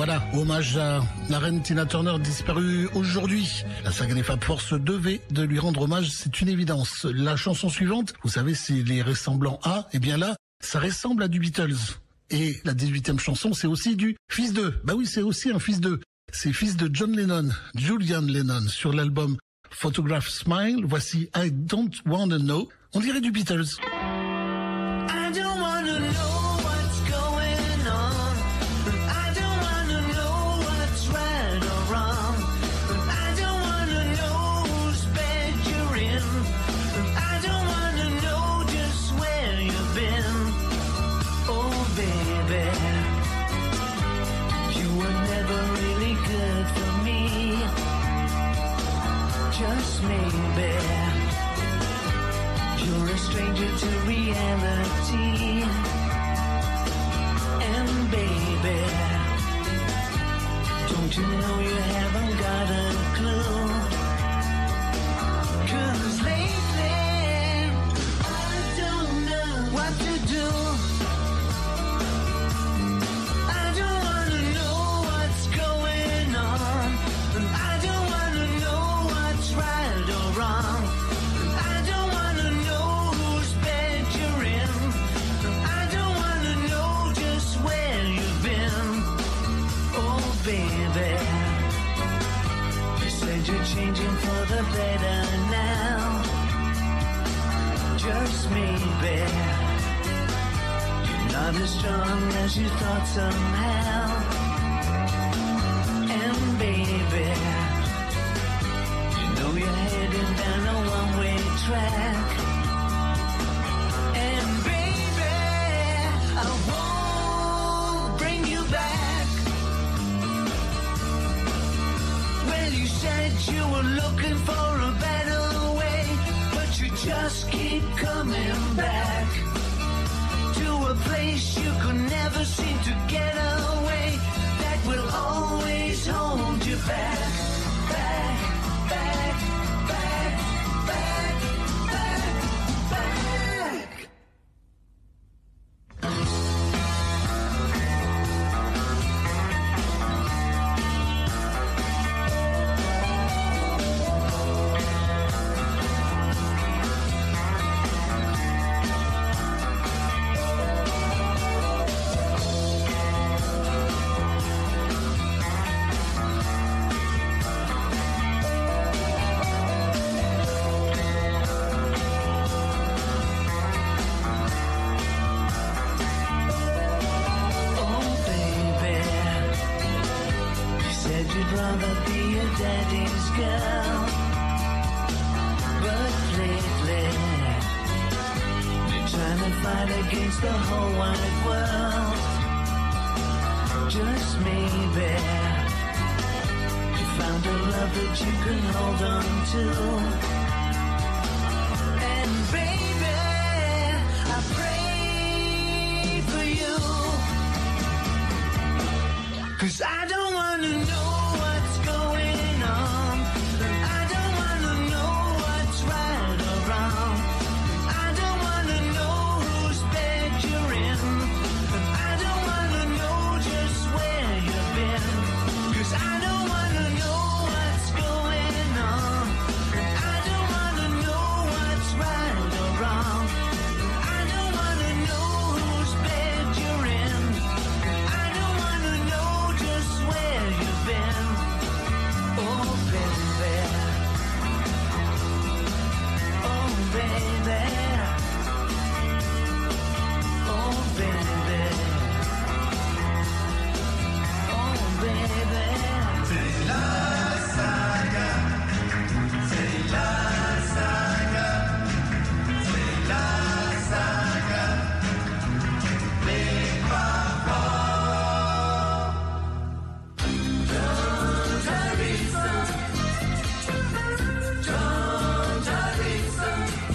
Voilà, hommage à la reine Tina Turner disparue aujourd'hui. La saga des Fab Four se devait de lui rendre hommage, c'est une évidence. La chanson suivante, vous savez, c'est les ressemblants à, et bien là, ça ressemble à du Beatles. Et la 18e chanson, c'est aussi du fils d'eux. Bah oui, c'est aussi un fils d'eux. C'est fils de John Lennon, Julian Lennon, sur l'album Photograph Smile. Voici I Don't Wanna Know. On dirait du Beatles. I don't wanna know what's going on. I don't wanna know what's right or wrong. I don't wanna know whose bed you're in. I don't wanna know just where you've been. Oh baby, you were never really good for me. Just maybe you're a stranger to reality. And baby, don't you know you haven't got a clue? 'Cause lately I don't know what to do. I don't wanna know what's going on. I don't wanna know what's right or wrong. I don't wanna know whose bed you're in. I don't wanna know just where you've been. Oh baby, you said you're changing for the better now. Just maybe you're not as strong as you thought somehow. And baby, you know you're heading down a one-way track. And baby, I won't bring you back. Well, you said you were looking for a better way, but you just keep coming back to a place you could never seem to get away. That will always hold you back. Back, back, back, back, back, back. Oh baby, you said you'd rather be a daddy's girl, but lately you're trying to fight against the whole wide world. Just maybe you found a love that you can hold on to. And baby, I pray for you. 'Cause I don't wanna know what's going on. I don't wanna know what's right or wrong. I don't wanna know whose bed you're in. I don't wanna know just where you've been. 'Cause I don't wanna know what's going on. I don't wanna know what's right or wrong. I don't wanna know whose bed you're in. I don't wanna know just where you've been. Oh baby, oh baby, oh baby, oh baby. C'est la saga, c'est la saga, c'est la saga des Fab Four. John Harrison, John Harrison,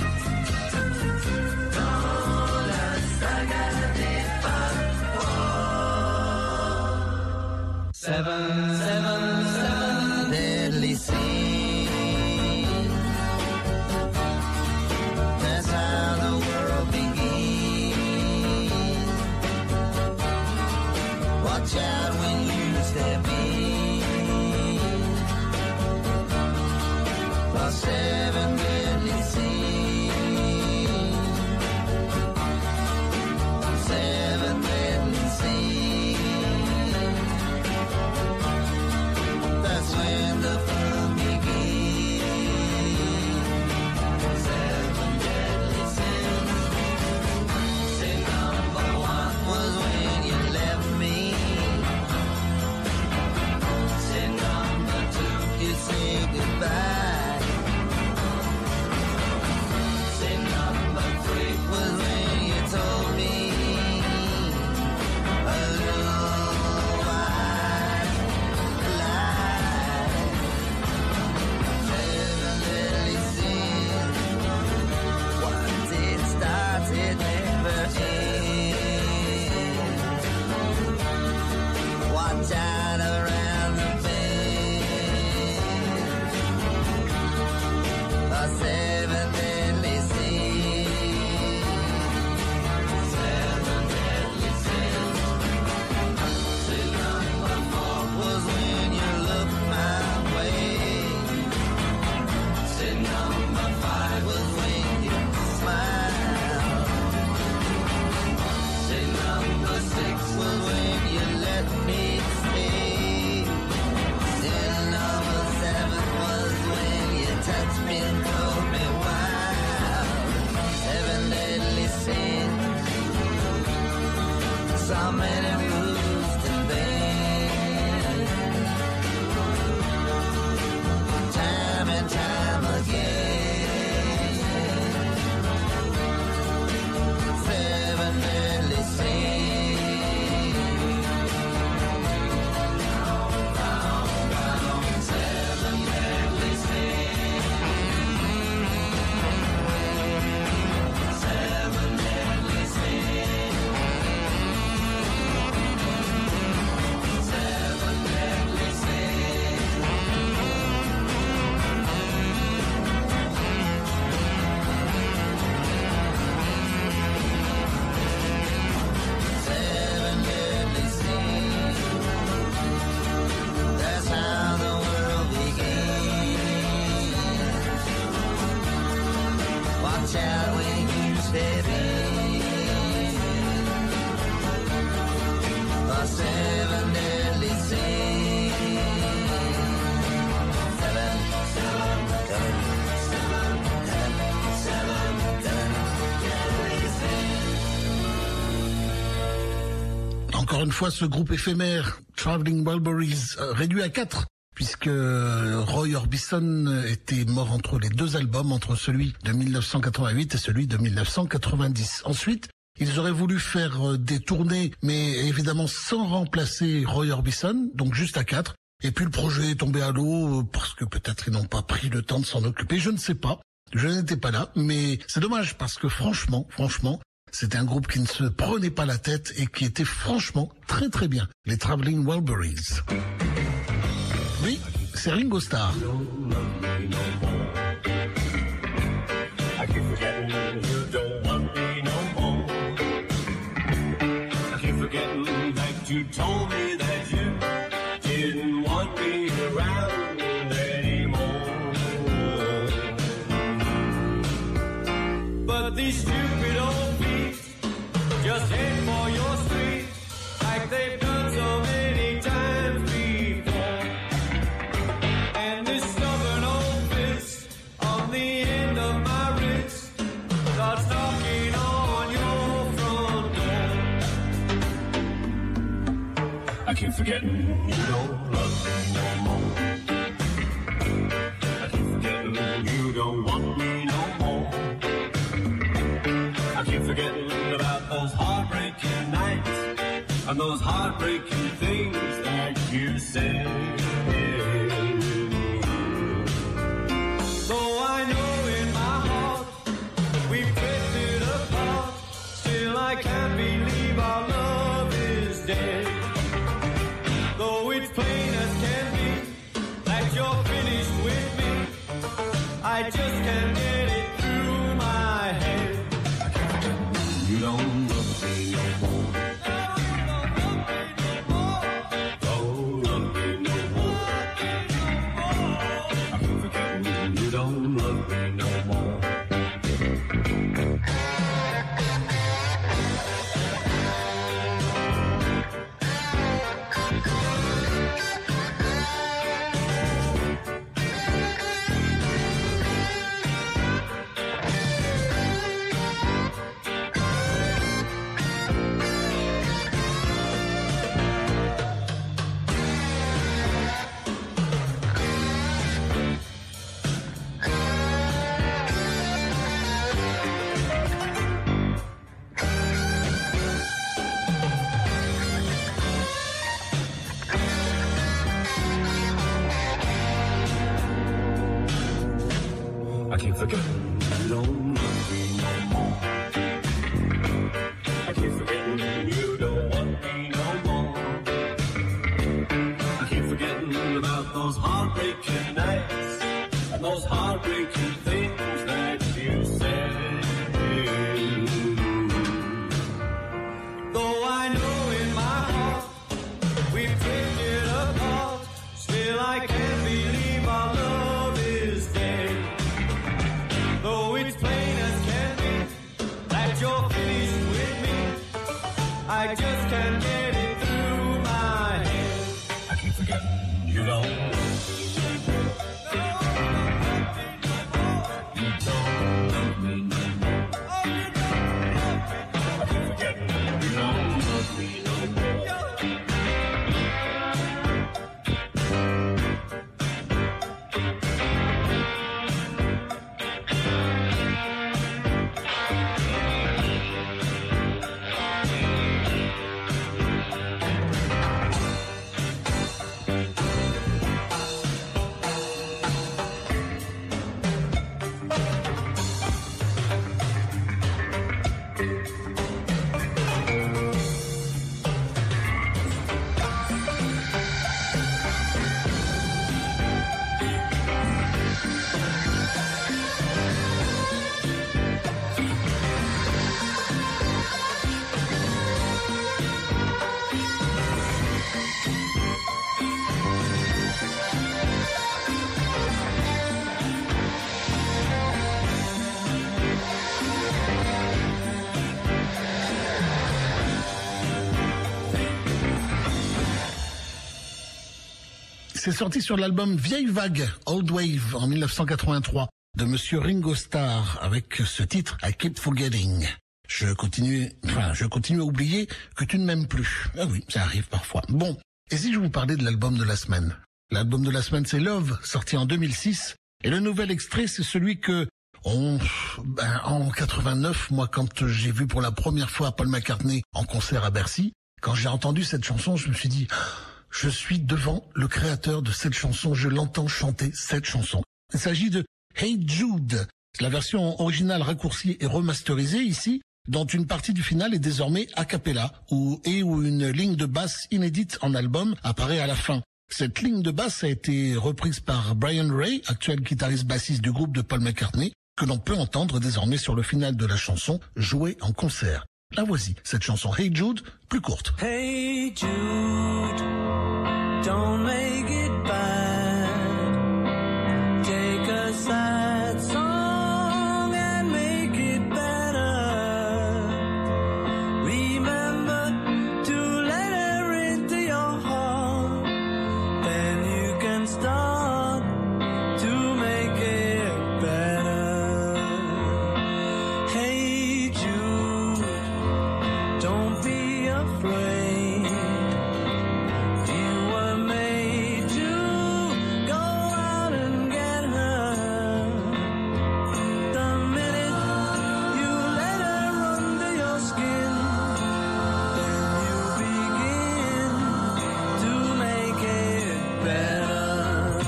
dans la saga des Fab Four. Seven, seven, seven deadly sins. That's how the world begins. Watch out when you step how many roads to bend. Time and time again, 7 deadly sins. 7 deadly sins. 7 deadly sins. 7 deadly sins. 7 deadly sins. That's how the world begins. Watch out when you step in. The 7 deadly sins. 7, 7, 7, 7, 7 deadly sins. Encore une fois, ce groupe éphémère, Traveling Wilburys, réduit à 4, puisque Roy Orbison était mort entre les deux albums, entre celui de 1988 et celui de 1990. Ensuite, ils auraient voulu faire des tournées, mais évidemment sans remplacer Roy Orbison, donc juste à 4. Et puis le projet est tombé à l'eau, parce que peut-être ils n'ont pas pris le temps de s'en occuper, je ne sais pas. Je n'étais pas là, mais c'est dommage, parce que franchement, c'était un groupe qui ne se prenait pas la tête et qui était franchement très très bien. Les Traveling Wilburys. Oui, c'est Ringo Starr. I keep forgetting you don't want me no more. I keep forgetting that you told me that you didn't want me around anymore. But these stupid old feet just head for your street like they've done so many times before. And this stubborn old fist on the end of my wrist starts knocking on your front door. I keep forgetting you don't love me no more. I keep forgetting you don't want me no more. I keep forgetting about those heartbreaking nights and those heartbreaking things that you said. Though I know in my heart we've drifted apart, still I can't believe our love is dead. Though it's plain as can be that you're finished with me, I just can't get it through my head. You don't love me no more. Don't love me no more. I keep forgetting you don't love me no more. I keep forgetting you don't love me no more. I keep forgetting you don't want me no more. I keep forgetting about those heartbreaking nights and those heartbreaking things that you said. Though I know in my heart we've drifted apart, still I can't believe our love is dead. Though it's plain as can be that you're finished with me, I just can't get it through my head. I keep forgetting you don't. C'est sorti sur l'album Vieille Vague, Old Wave, en 1983, de Monsieur Ringo Starr, avec ce titre, I Keep Forgetting. Je continue à oublier que tu ne m'aimes plus. Ah oui, ça arrive parfois. Bon, et si je vous parlais de l'album de la semaine? L'album de la semaine, c'est Love, sorti en 2006. Et le nouvel extrait, c'est celui que, en 89, moi, quand j'ai vu pour la première fois Paul McCartney en concert à Bercy, quand j'ai entendu cette chanson, je me suis dit, je suis devant le créateur de cette chanson, je l'entends chanter cette chanson. Il s'agit de Hey Jude. La version originale raccourcie et remasterisée ici, dont une partie du final est désormais a cappella, où une ligne de basse inédite en album apparaît à la fin. Cette ligne de basse a été reprise par Brian Ray, actuel guitariste bassiste du groupe de Paul McCartney, que l'on peut entendre désormais sur le final de la chanson, jouée en concert. La voici, cette chanson Hey Jude, plus courte. Hey Jude, don't make it bad. Take a sad song and make it better. Remember to let her into your heart. Then you can start to make it better. Hey Jude, don't be afraid. You were made to go out and get her. The minute you let her under your skin, then you begin to make it better.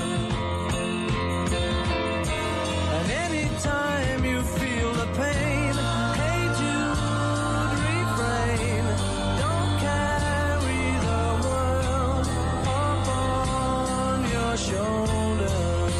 And anytime you feel the pain, hey Jude, refrain. Don't carry the world upon your shoulder.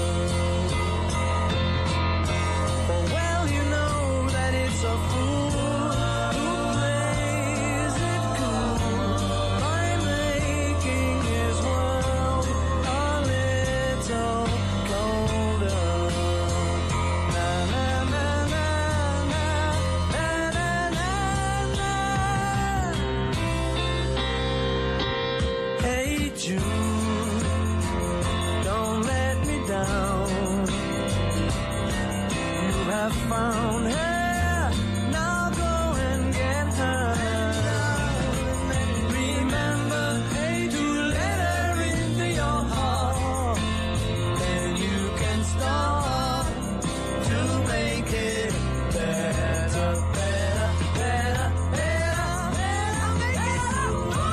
For well you know that it's a fool who plays it cool by making his world a little colder. Na na na na na na na na. Hey Jude, don't let me down. You have found her, now go and get her. Remember, hey, to let her into your heart. Then you can start to make it better, better, better, better, better, make it better.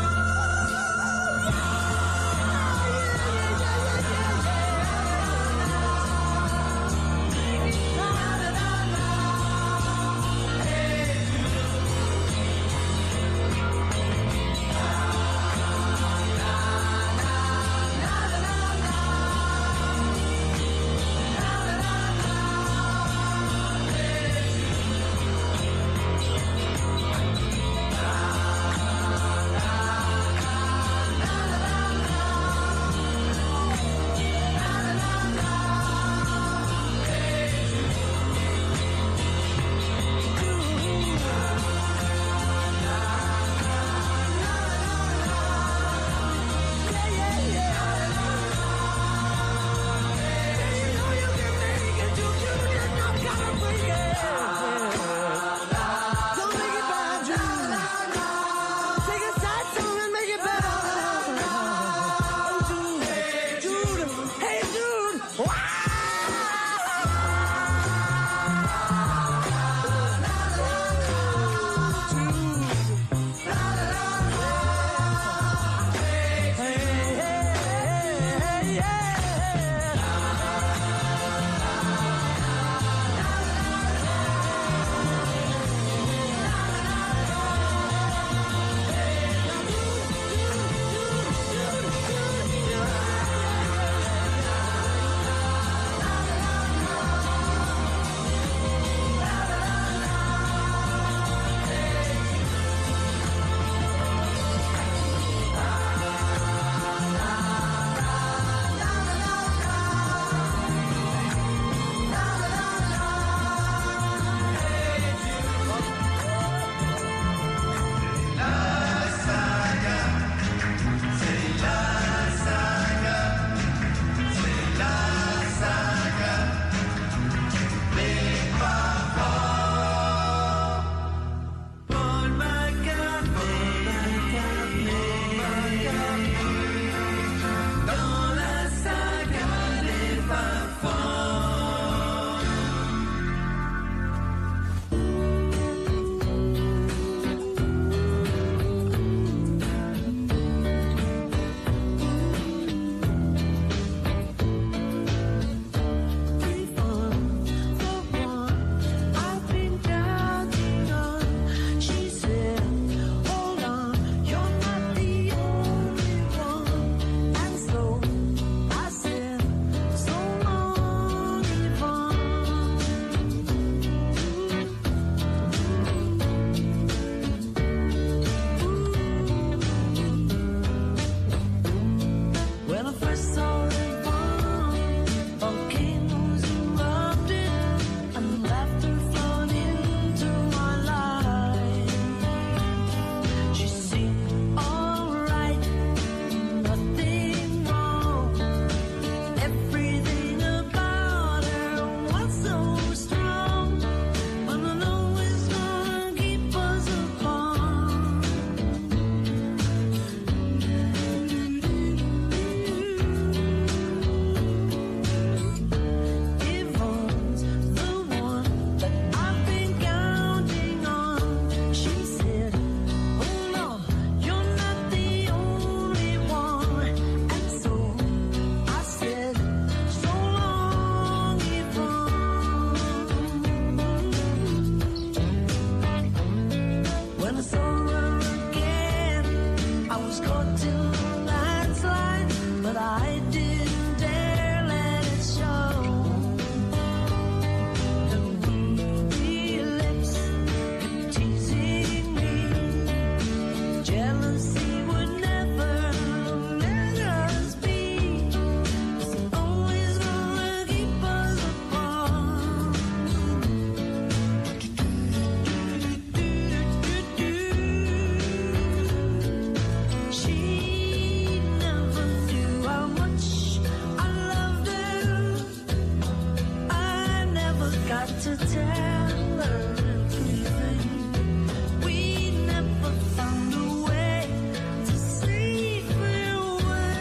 got to tell her everything. We never found a way to say farewell.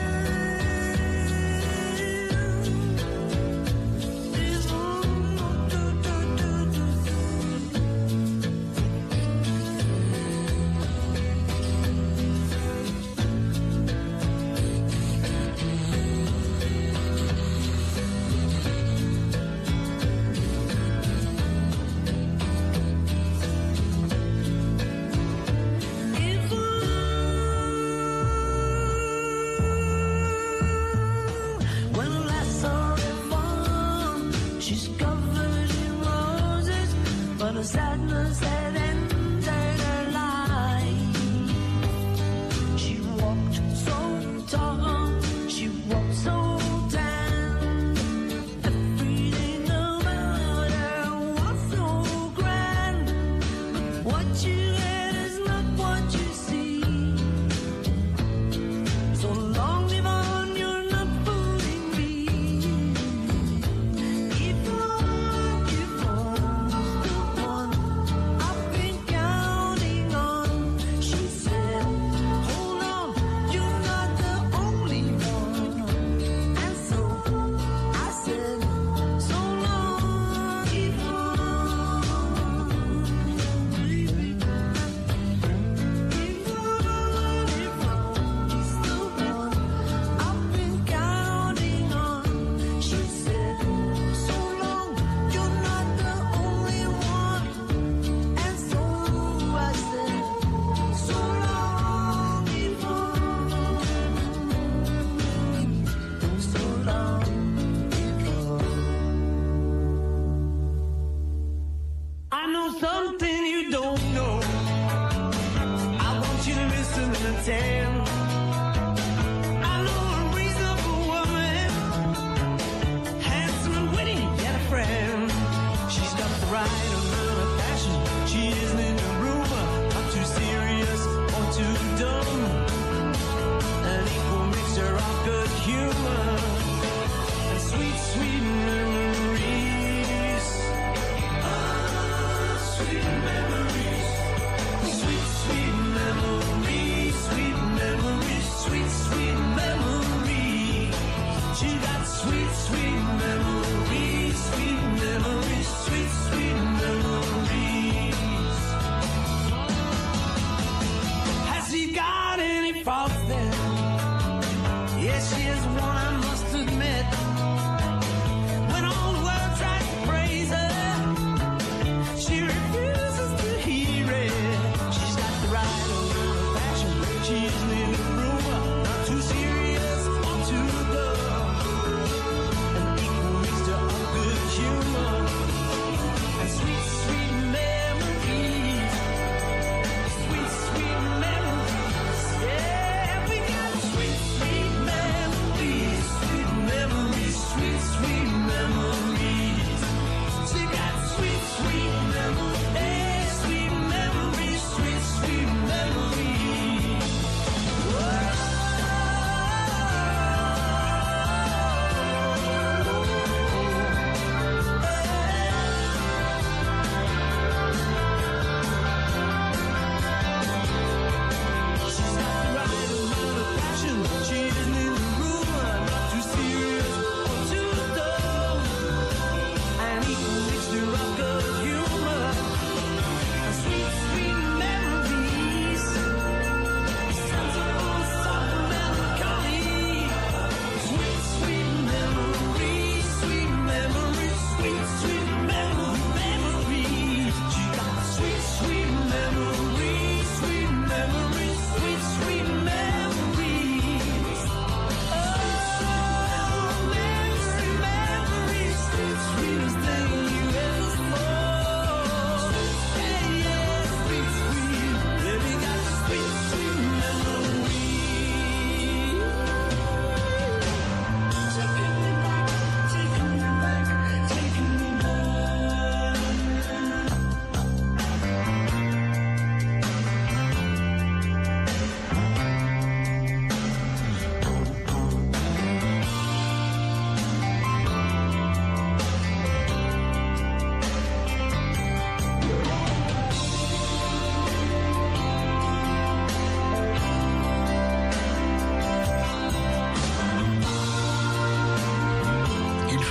This sadness had entered her life. She walked so tall, she walked so tan. Everything about her was so grand. But what you had is not what you see. So long live on, you're not fooling me. Keep on, keep on. Sweet memories.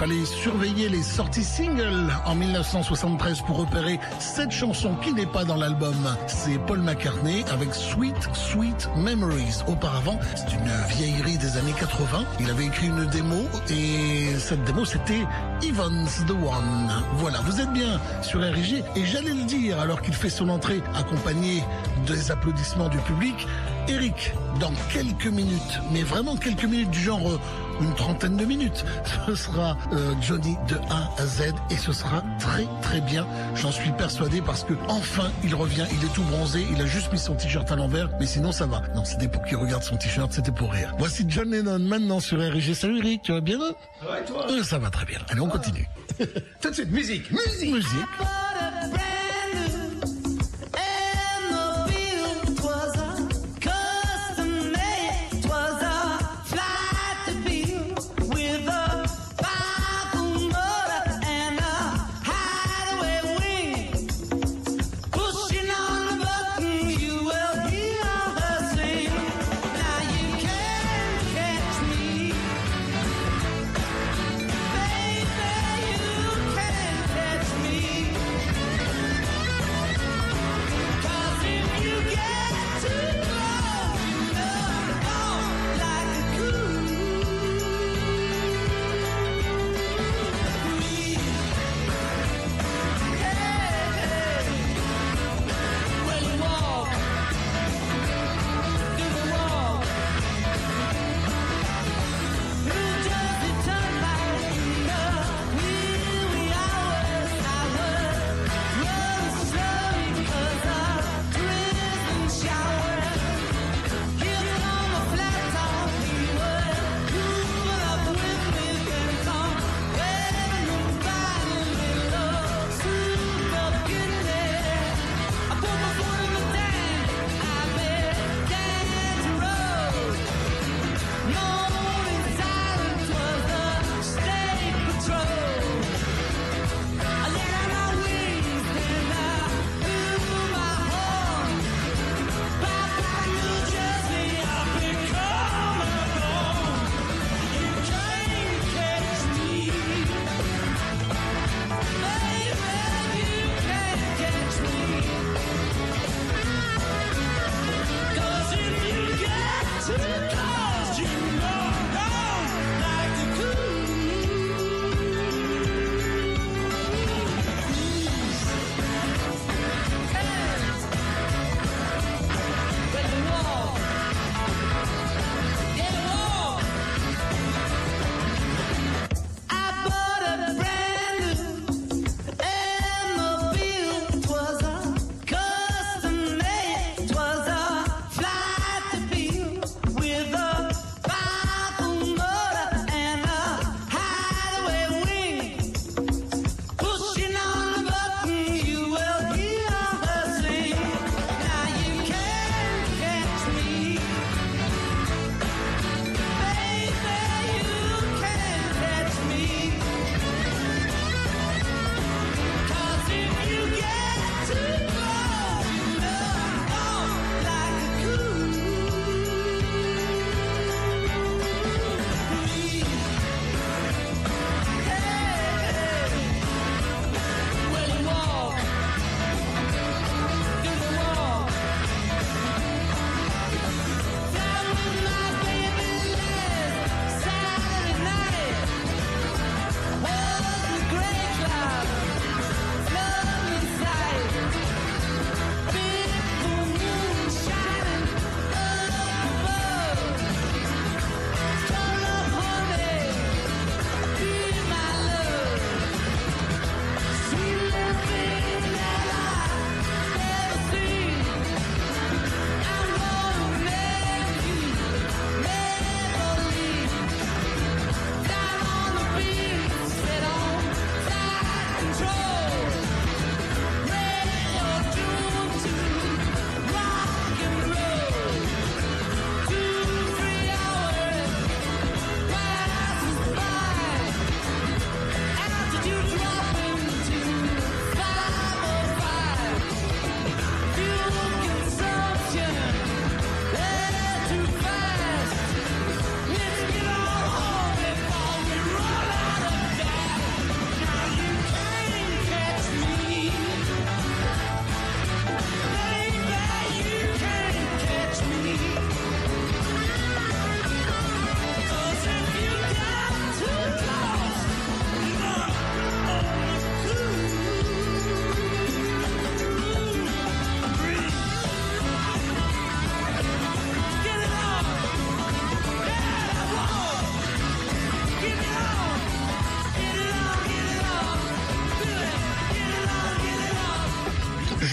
fallait surveiller les sorties singles en 1973 pour repérer cette chanson qui n'est pas dans l'album. C'est Paul McCartney avec Sweet Sweet Memories. Auparavant, c'est une vieillerie des années 80. Il avait écrit une démo et cette démo c'était Yvonne's the One. Voilà, vous êtes bien sur RG et j'allais le dire alors qu'il fait son entrée accompagné des applaudissements du public. Eric, dans quelques minutes, mais vraiment quelques minutes du genre une trentaine de minutes, ce sera Johnny de A à Z et ce sera très très bien, j'en suis persuadé parce que enfin il revient, il est tout bronzé, il a juste mis son t-shirt à l'envers, mais sinon ça va. Non, c'était pour qu'il regarde son t-shirt, c'était pour rire. Voici John Lennon maintenant sur RG. Salut Eric, tu vas bien? Ça va et toi? Ça va très bien. Allez, on continue. Tout de suite, musique. Baby, you can't catch me.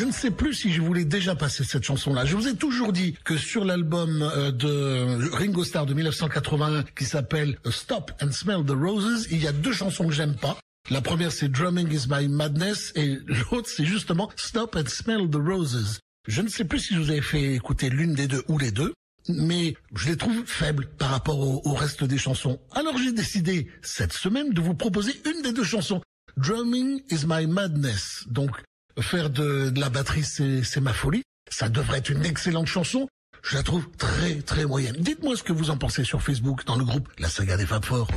Je ne sais plus si je voulais déjà passer cette chanson-là. Je vous ai toujours dit que sur l'album de Ringo Starr de 1981 qui s'appelle Stop and Smell the Roses, il y a 2 chansons que j'aime pas. La première c'est Drumming is my madness et l'autre c'est justement Stop and Smell the Roses. Je ne sais plus si je vous avais fait écouter l'une des deux ou les deux, mais je les trouve faibles par rapport au reste des chansons. Alors j'ai décidé cette semaine de vous proposer une des 2 chansons. Drumming is my madness. Donc faire de la batterie c'est ma folie. Ça devrait être une excellente chanson. Je la trouve très très moyenne. Dites-moi ce que vous en pensez sur Facebook dans le groupe La Saga des Fab Four.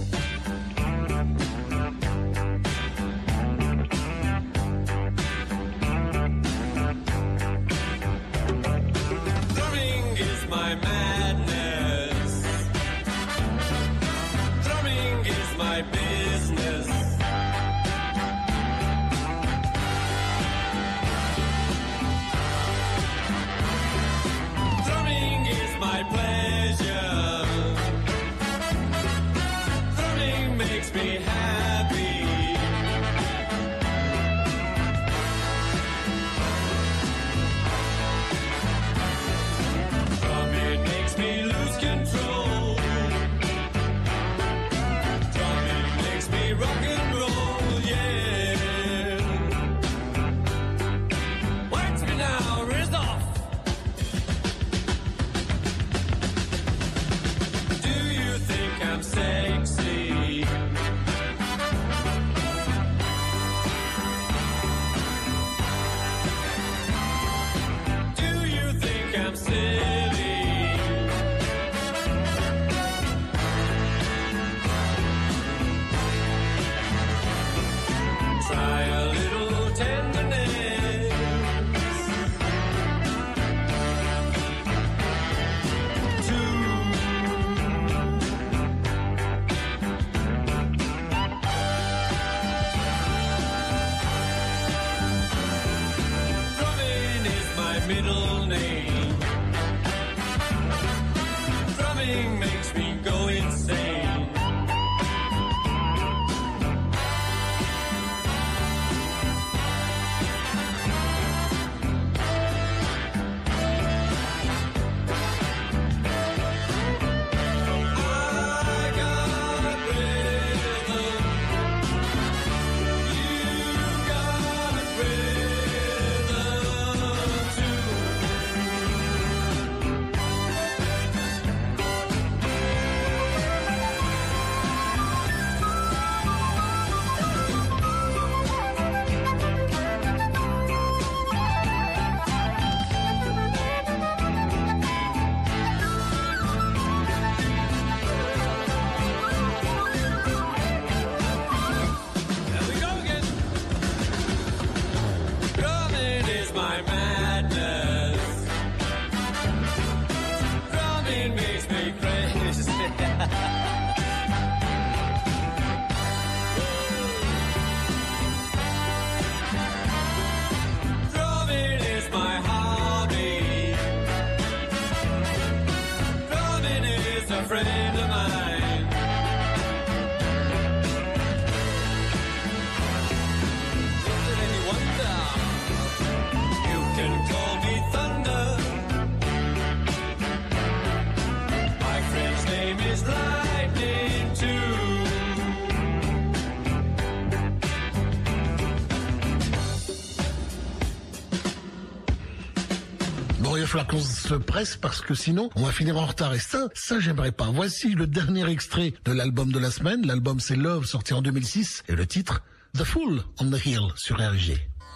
Il va falloir qu'on se presse parce que sinon on va finir en retard et ça j'aimerais pas. Voici le dernier extrait de l'album de la semaine. L'album c'est Love, sorti en 2006 et le titre The Fool on the Hill sur RG.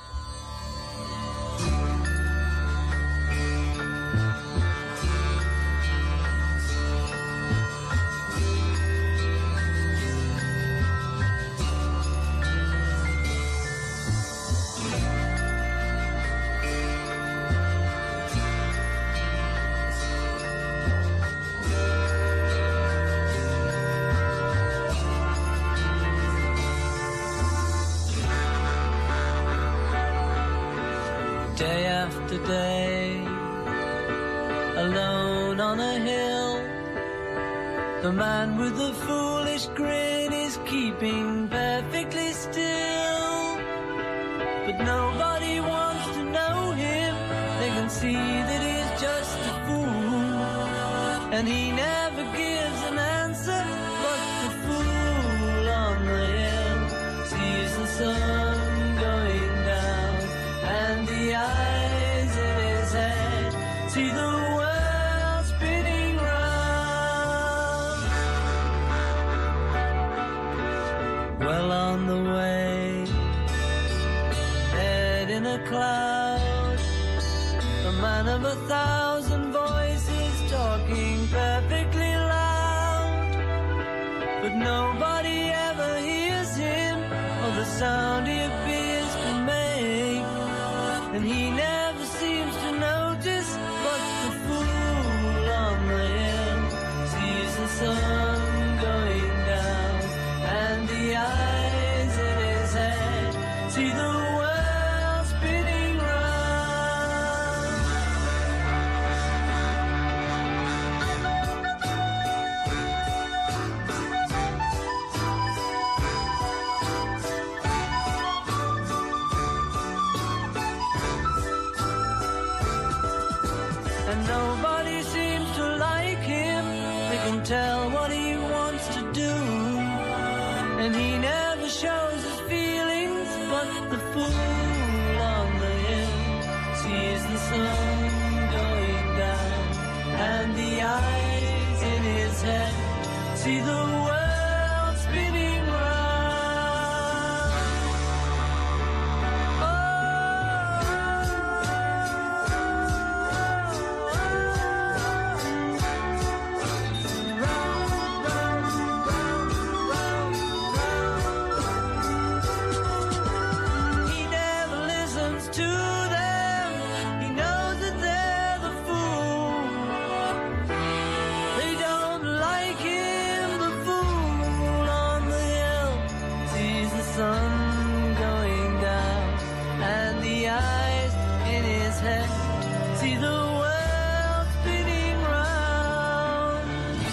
Day after day, alone on a hill, the man with the foolish grin is keeping perfectly still, but nobody wants to know see that he's just a fool, and he never gives an answer, but the fool on the hill sees the sun going down, and the eyes in his head see the world spinning round. Well on the way, head in a cloud, a man of 1,000 voices talking perfectly loud, but nobody ever hears him or the sound he appears to make, and he never seems to notice, but the fool on the hill sees the sun going down, and the eyes in his head see the world spinning round. And nobody seems to like him, they can tell what he wants to do, and he never shows his feelings, but the fool on the hill sees the sun going down, and the eyes in his head see the world spinning round. He never listens to them, he knows that they're the fool. They don't like him, the fool on the hill sees the sun going down, and the eyes in his head see the world spinning round.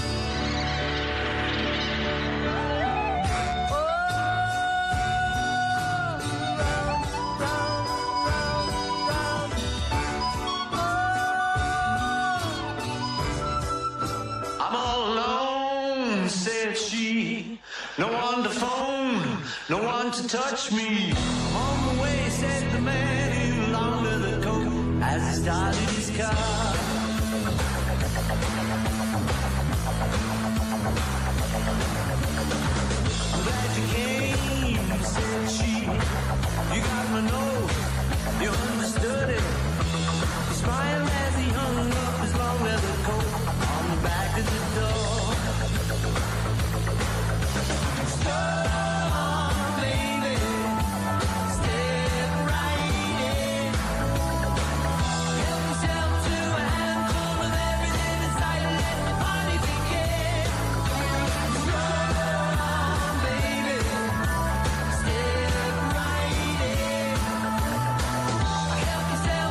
I'm all alone, said she. No one to phone, no one to touch me. I'm on the way, said the man who under the coat as he started his car. I'm glad you came, said she. You got my note, you understood it. He smiled as he hung up his long leather coat on the back of the door. Stop on, baby, step right in. Help yourself to a handful of everything inside and let the party begin. Stop on, baby, step right in. Help yourself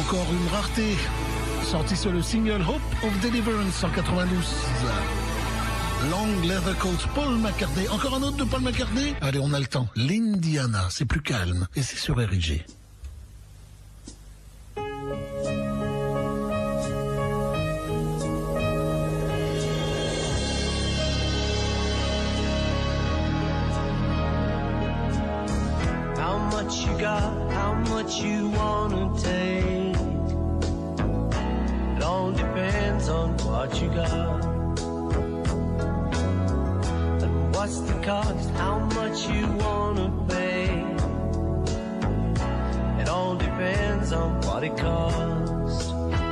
encore une rareté, sorti sur le single Hope of Deliverance en 92. Long Leather Coat, Paul McCartney. Encore un autre de Paul McCartney? Allez, on a le temps. L'Indiana, c'est plus calme et c'est sur RIG. How much you got, how much you wanna take. It all depends on what you got. And what's the cost, how much you wanna pay. It all depends on what it costs.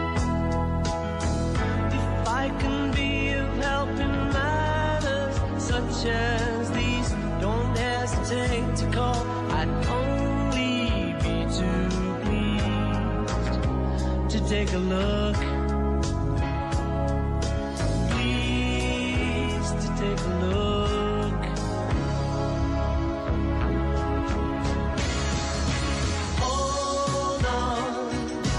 If I can be of help in matters such as these, don't hesitate to call. I'd only be too pleased to take a look. Please to take a look. Hold on,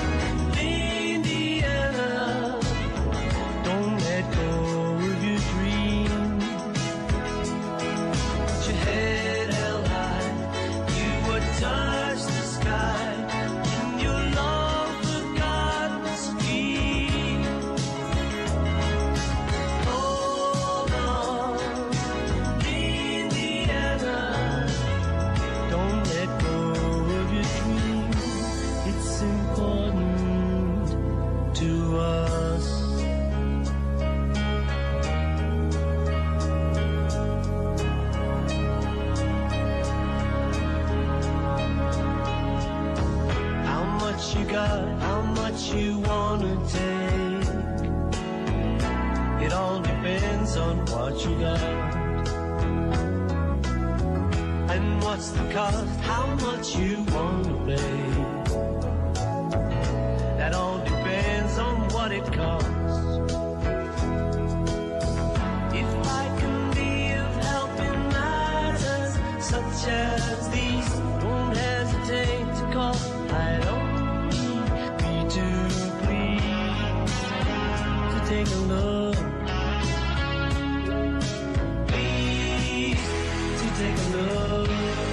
Indiana. Don't let go of your dream. Put your head held high. You would touch the sky in your long forgotten scheme. Hold on, Indiana. Don't let go of your dream. It's important to us. How much you got, how much you wanna take. It all depends on what you got. And what's the cost, how much you wanna pay. That all depends on what it costs. If I can be of help in matters such as these, don't hesitate to call. I'd only be too pleased to take a look. Please to take a look.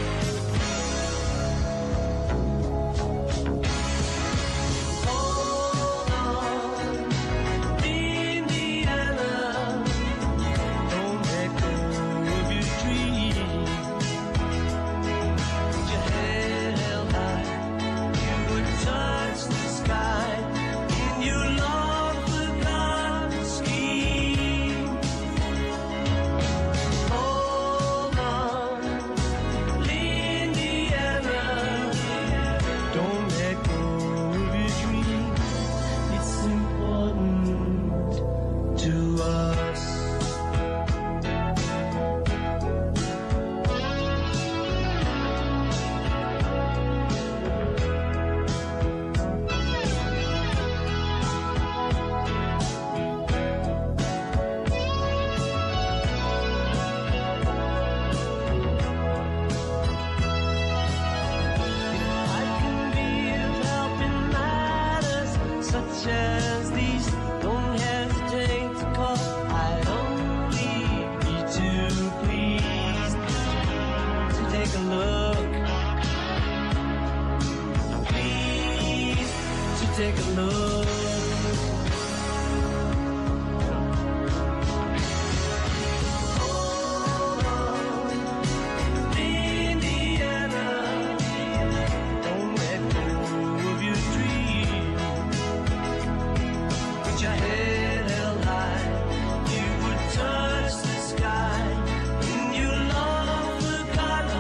Hold on, Indiana. Don't let go of your dream. Put your head held high. You would touch the sky in your long forgotten scheme. Hold on, Indiana. Don't let go of your dream. It's important to us. I can be of help in matters such as these. Don't hesitate to call. I'd only be too pleased to take a look. Please to take a look. Hold on, Indiana. Don't let go of your dream. Put your head held high. You would touch the sky in your long forgotten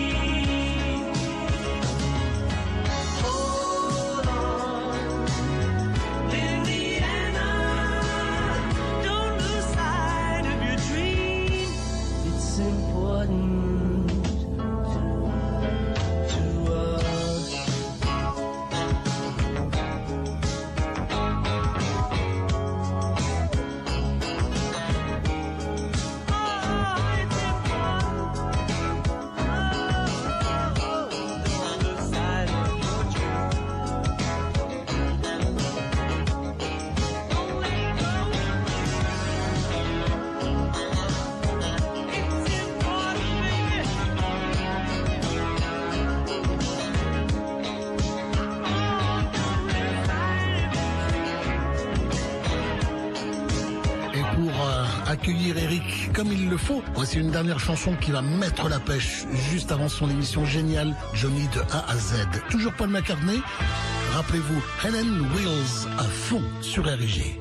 scheme. Hold on, accueillir Eric comme il le faut. Voici une dernière chanson qui va mettre la pêche juste avant son émission géniale Johnny de A à Z. Toujours Paul McCartney. Rappelez-vous, Helen Wills à fond sur RG.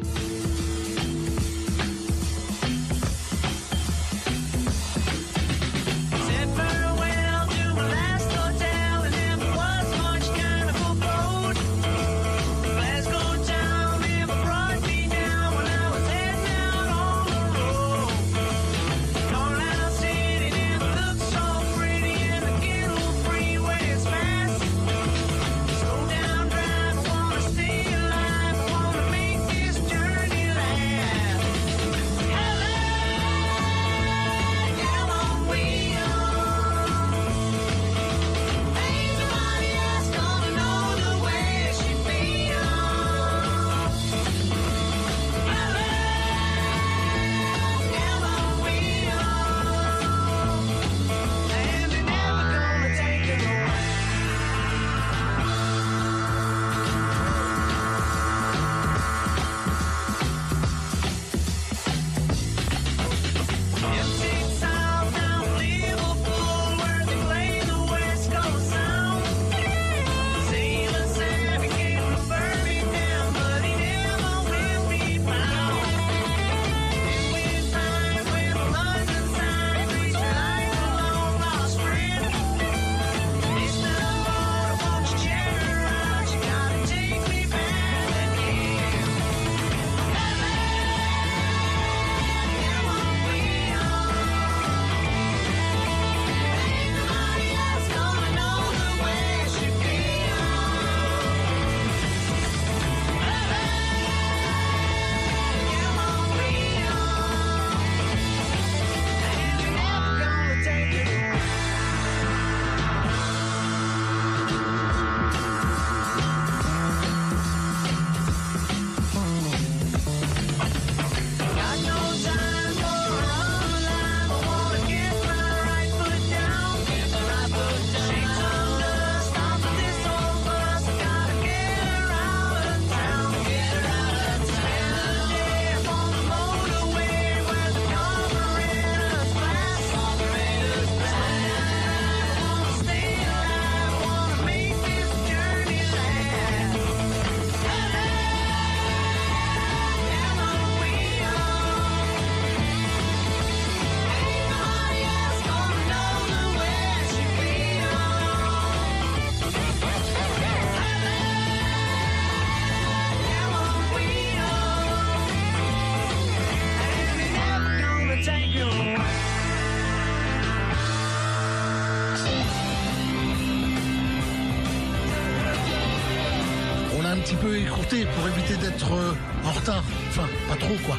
Peu écourté pour éviter d'être en retard. Enfin, pas trop quoi.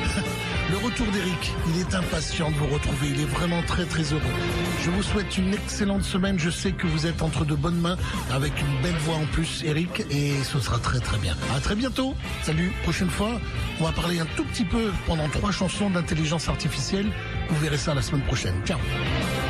Le retour d'Eric, il est impatient de vous retrouver. Il est vraiment très très heureux. Je vous souhaite une excellente semaine. Je sais que vous êtes entre de bonnes mains avec une belle voix en plus, Eric, et ce sera très très bien. À très bientôt. Salut. Prochaine fois, on va parler un tout petit peu pendant 3 chansons d'intelligence artificielle. Vous verrez ça la semaine prochaine. Ciao.